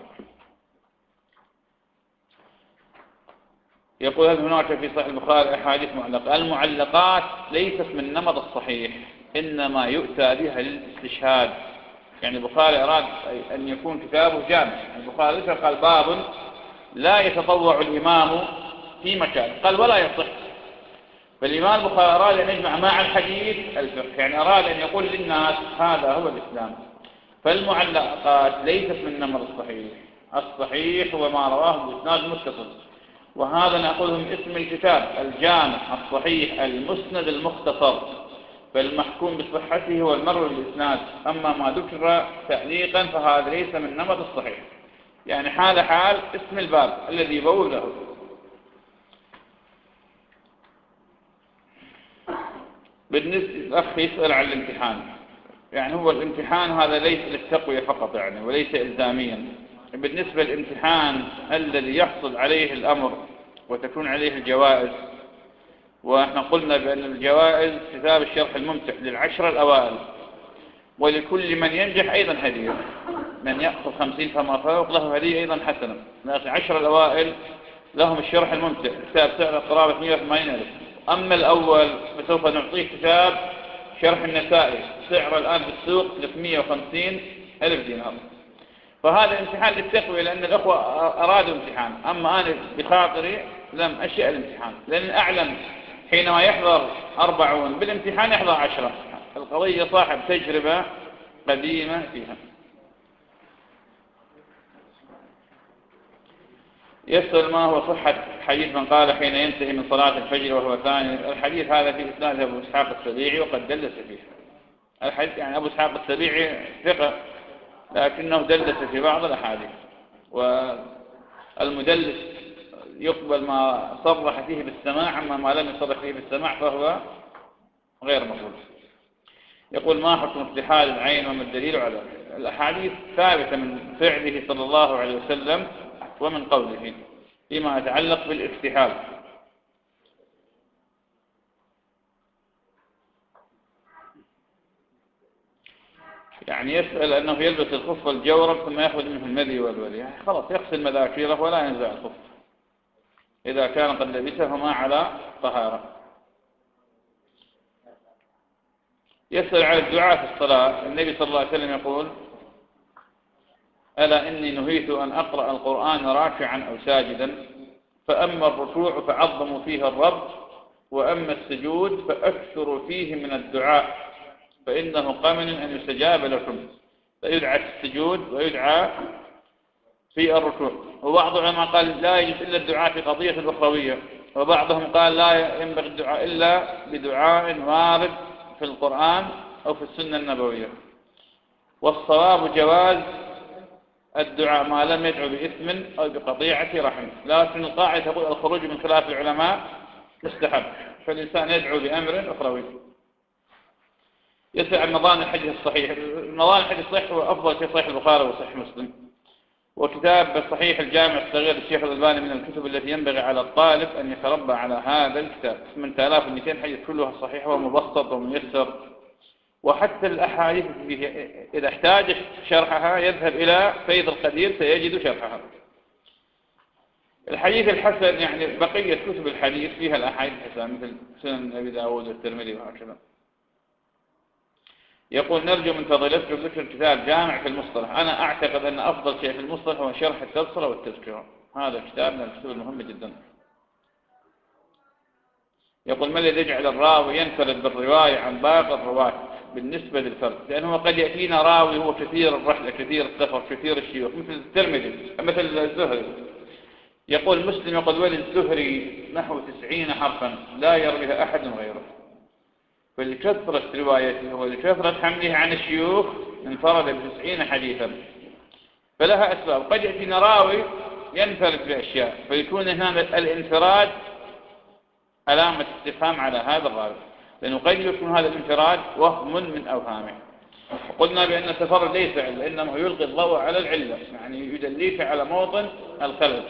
يقول هل هناك في صحيح البخاري أحاديث معلقة؟ المعلقات ليست من نمط الصحيح، إنما يؤتى بها للاستشهاد. يعني البخاري أراد أن يكون كتابه جامع. يعني البخاري ليس قال باب لا يتطوع الإمام في مكان، قال ولا يصح. فالإمام البخاري أراد أن يجمع مع الحديث الفقه، يعني أراد أن يقول للناس هذا هو الإسلام. فالمعلقات ليست من نمط الصحيح. الصحيح هو ما رواه بإسناد متصل، وهذا نأخذه من اسم الكتاب الجامع الصحيح المسند المختصر. فالمحكوم بصحته هو المروي بالإسناد، أما ما ذكر تعليقا فهذا ليس من نمط الصحيح. يعني حال اسم الباب الذي يبوب له. بالنسبة الأخ يسأل عن الامتحان، يعني هو الامتحان هذا ليس للتقوية فقط يعني، وليس إلزاميا. بالنسبة للامتحان الذي يحصل عليه الأمر وتكون عليه الجوائز، ونحن قلنا بأن الجوائز كتاب الشرح الممتع للعشر الأوائل، ولكل من ينجح أيضا هدية. من يأخذ 50 فما فوق له هدية أيضا حسنة. لكن 10 الأوائل لهم الشرح الممتع، كتاب سعر قرابة 180,000. أما الأول فسوف نعطيه كتاب شرح النسائي، سعر الآن في السوق 350,000 دينار. فهذا امتحان للتقوية، لأن الأخوة أرادوا امتحان، أما أنا بخاطري لم أشأ الامتحان، لأن أعلم حينما يحضر 40 بالامتحان يحضر 10. القضية صاحب تجربة قديمة فيها. يسأل ما هو صحة حديث من قال حين ينتهي من صلاة الفجر وهو ثاني؟ الحديث هذا في إسناد أبو إسحاق السبيعي وقد دلس فيه. الحديث يعني أبو إسحاق السبيعي ثقة، لكنه دلس في بعض الأحاديث، والمدلس يقبل ما صرح فيه بالسماع، أما ما لم يصرح فيه بالسماع فهو غير مقبول. يقول ما حكم اكتحال العين وما الدليل على ذلك؟ الأحاديث ثابتة من فعله صلى الله عليه وسلم ومن قوله فيما يتعلق بالاكتحال. يعني يسأل أنه يلبس الخف والجورب ثم يأخذ منه المذي والولي، يعني خلاص يغسل مذاكيره ولا ينزع الخف إذا كان قد لبسه ما على طهارة. يسأل عن الدعاء في الصلاة. النبي صلى الله عليه وسلم يقول: ألا إني نهيت أن أقرأ القرآن راكعا أو ساجدا، فأما الركوع فعظموا فيه الرب، وأما السجود فأكثروا فيه من الدعاء، فإنه قمن أن يستجاب لكم. فيدعى في السجود ويدعى في الركوع. وبعض العلماء قال لا يجوز إلا الدعاء في قضية أخروية، وبعضهم قال لا ينبغي الدعاء إلا بدعاء وارد في القرآن أو في السنة النبوية. والصواب جواز الدعاء ما لم يدعو بإثم أو بقطيعة رحم، لكن القاعدة تقول الخروج من خلاف العلماء مستحب، فالإنسان يدعو بأمر أخروي. يسأل عن مظان الحديث الصحيح. مظان الحديث الصحيح هو أفضل شيء صحيح البخاري وصحيح مسلم، وكتاب صحيح الجامع الصغير للشيخ الألباني من الكتب التي ينبغي على الطالب أن يتربى على هذا الكتاب. 8200 حديث كلها صحيحة ومبسط وميسر. وحتى الأحاديث إذا احتاج شرحها يذهب إلى فيض القدير سيجد شرحها. الحديث الحسن يعني بقية كتب الحديث فيها الأحاديث الحسن مثل سنن أبي داود والترمذي وهكذا. يقول: نرجو من فضيلتكم ذكر كتاب جامع في المصطلح. أنا أعتقد أن أفضل شيء في المصطلح هو شرح التبصرة والتذكرة. هذا الكتاب من الكتب المهمة جدا. يقول: ما الذي يجعل الراوي ينفرد بالرواية عن باقي الرواة بالنسبة للفرد؟ لأنه قد يأتينا راوي هو كثير الرحلة كثير السفر كثير الشيوخ مثل الترمذي مثل الزهري. يقول مسلم: يقول ولي الزهري نحو 90 حرفا لا يرويها أحد غيره، فلكثرة روايته ولكثرة حمله عن الشيوخ انفرد ب90 حديثا، فلها أسباب. قد يأتينا راوي ينفرد بأشياء فيكون هنا الانفراد علامة استفهام على هذا الراوي، لأنه قد يكون هذا الانفراد وهم من أوهامه. وقلنا بأن التفرد ليس علة، إنما يلقي الضوء على العلة، يعني يدليك على موطن الخلل.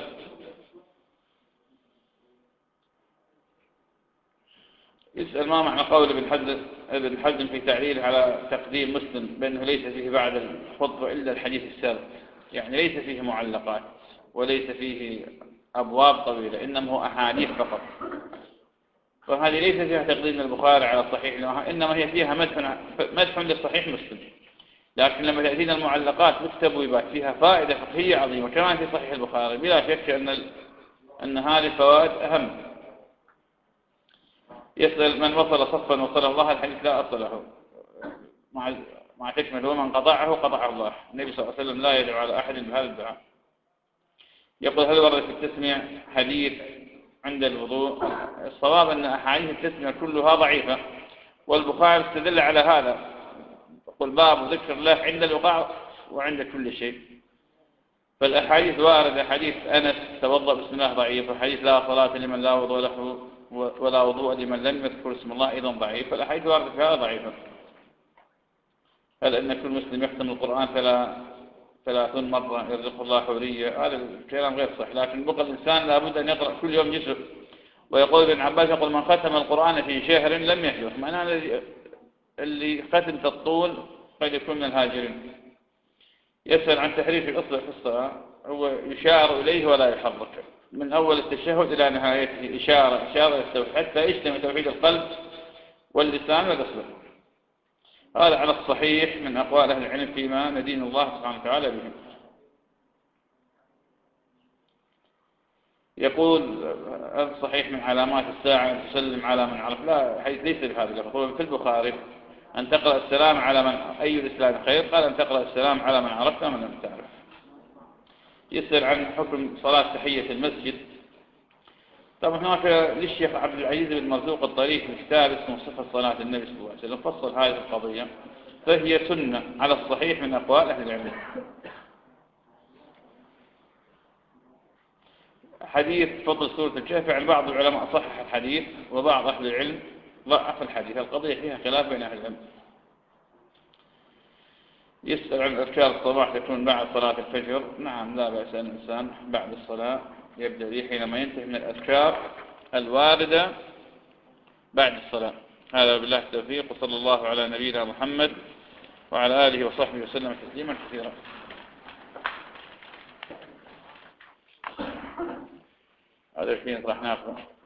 يسأل: ما معنى قول ابن حزم في تعليله على تقديم مسلم بأنه ليس فيه بعد الخطبة إلا الحديث السابق؟ يعني ليس فيه معلقات وليس فيه أبواب طويلة، إنما هو أحاديث فقط. فهذه ليس فيها تقديم البخاري على الصحيح، إنما هي فيها مدح للصحيح مسلم. لكن لما تأتينا المعلقات تكتب ويبات فيها فائدة فقهية عظيمة كمان في صحيح البخاري، بلا شك أن هذه الفوائد أهم. يسأل: من وصل صفا وصل الله؟ الحديث لا أصل له مع تكمل، ومن قطعه قطعه الله. النبي صلى الله عليه وسلم لا يدعو على أحد بهذا الدعاء. يقول: هل ورد في التسمية حديث عند الوضوء؟ الصواب أن أحاديث التسمية كلها ضعيفة، والبخاري استدل على هذا، يقول: باب ذكر الله عند الوقاع وعند كل شيء. فالأحاديث واردة، حديث أنس توضأ بسم الله ضعيف، وحديث لا صلاة لمن لا وضوء له ولا وضوء لمن لم يذكر اسم الله أيضا ضعيف. فالأحاديث واردة في هذا ضعيفة. هل أن كل مسلم يختم القرآن 30 مرة يرزق الله حورية؟ هذا الكلام غير صح، لكن بقى الإنسان لابد أن يقرأ كل يوم جزء. ويقول ابن عباس: يقول من ختم القرآن في شهر لم يحدث. معناه اللي ختم الطول قد يكون من الهاجرين. يسأل عن تحريف الإصبع في الصلاة. هو يشار إليه ولا يحرك من أول التشهد إلى نهايته، إشارة إلى التوحيد حتى يجتمع توحيد القلب واللسان والإصبع. هذا على الصحيح من أقوال أهل العلم فيما ندين الله سبحانه وتعالى به. يقول: الصحيح من علامات الساعة أن تسلم على من عرف؟ لا، حيث ليس بهذا اللفظ. هو في البخاري أن تقرأ السلام على من أي الإسلام خير، قال أن تقرأ السلام على من عرفت ومن لم تعرف. يسأل عن حكم صلاة تحية المسجد. طبعا هناك للشيخ عبد العزيز بن مرزوق الطريف في كتاب اسمه صفة صلاة النبي صلى الله عليه وسلم فصل هذه القضية، فهي سنة على الصحيح من أقوال أهل العلم. حديث فضل سورة الكهف، يعني بعض العلماء صحح الحديث وبعض أهل العلم ضعف الحديث. القضية فيها خلاف بين أهل العلم. يسأل عن أذكار الصباح تكون بعد صلاة الفجر. نعم، لا بأس أن الإنسان بعد الصلاة يبدأ به حينما ينتهي من الأذكار الواردة بعد الصلاة. هذا بالله التوفيق، وصلى الله على نبينا محمد وعلى آله وصحبه وسلم تسليما كثيرا. هذا الحين راح ناخذ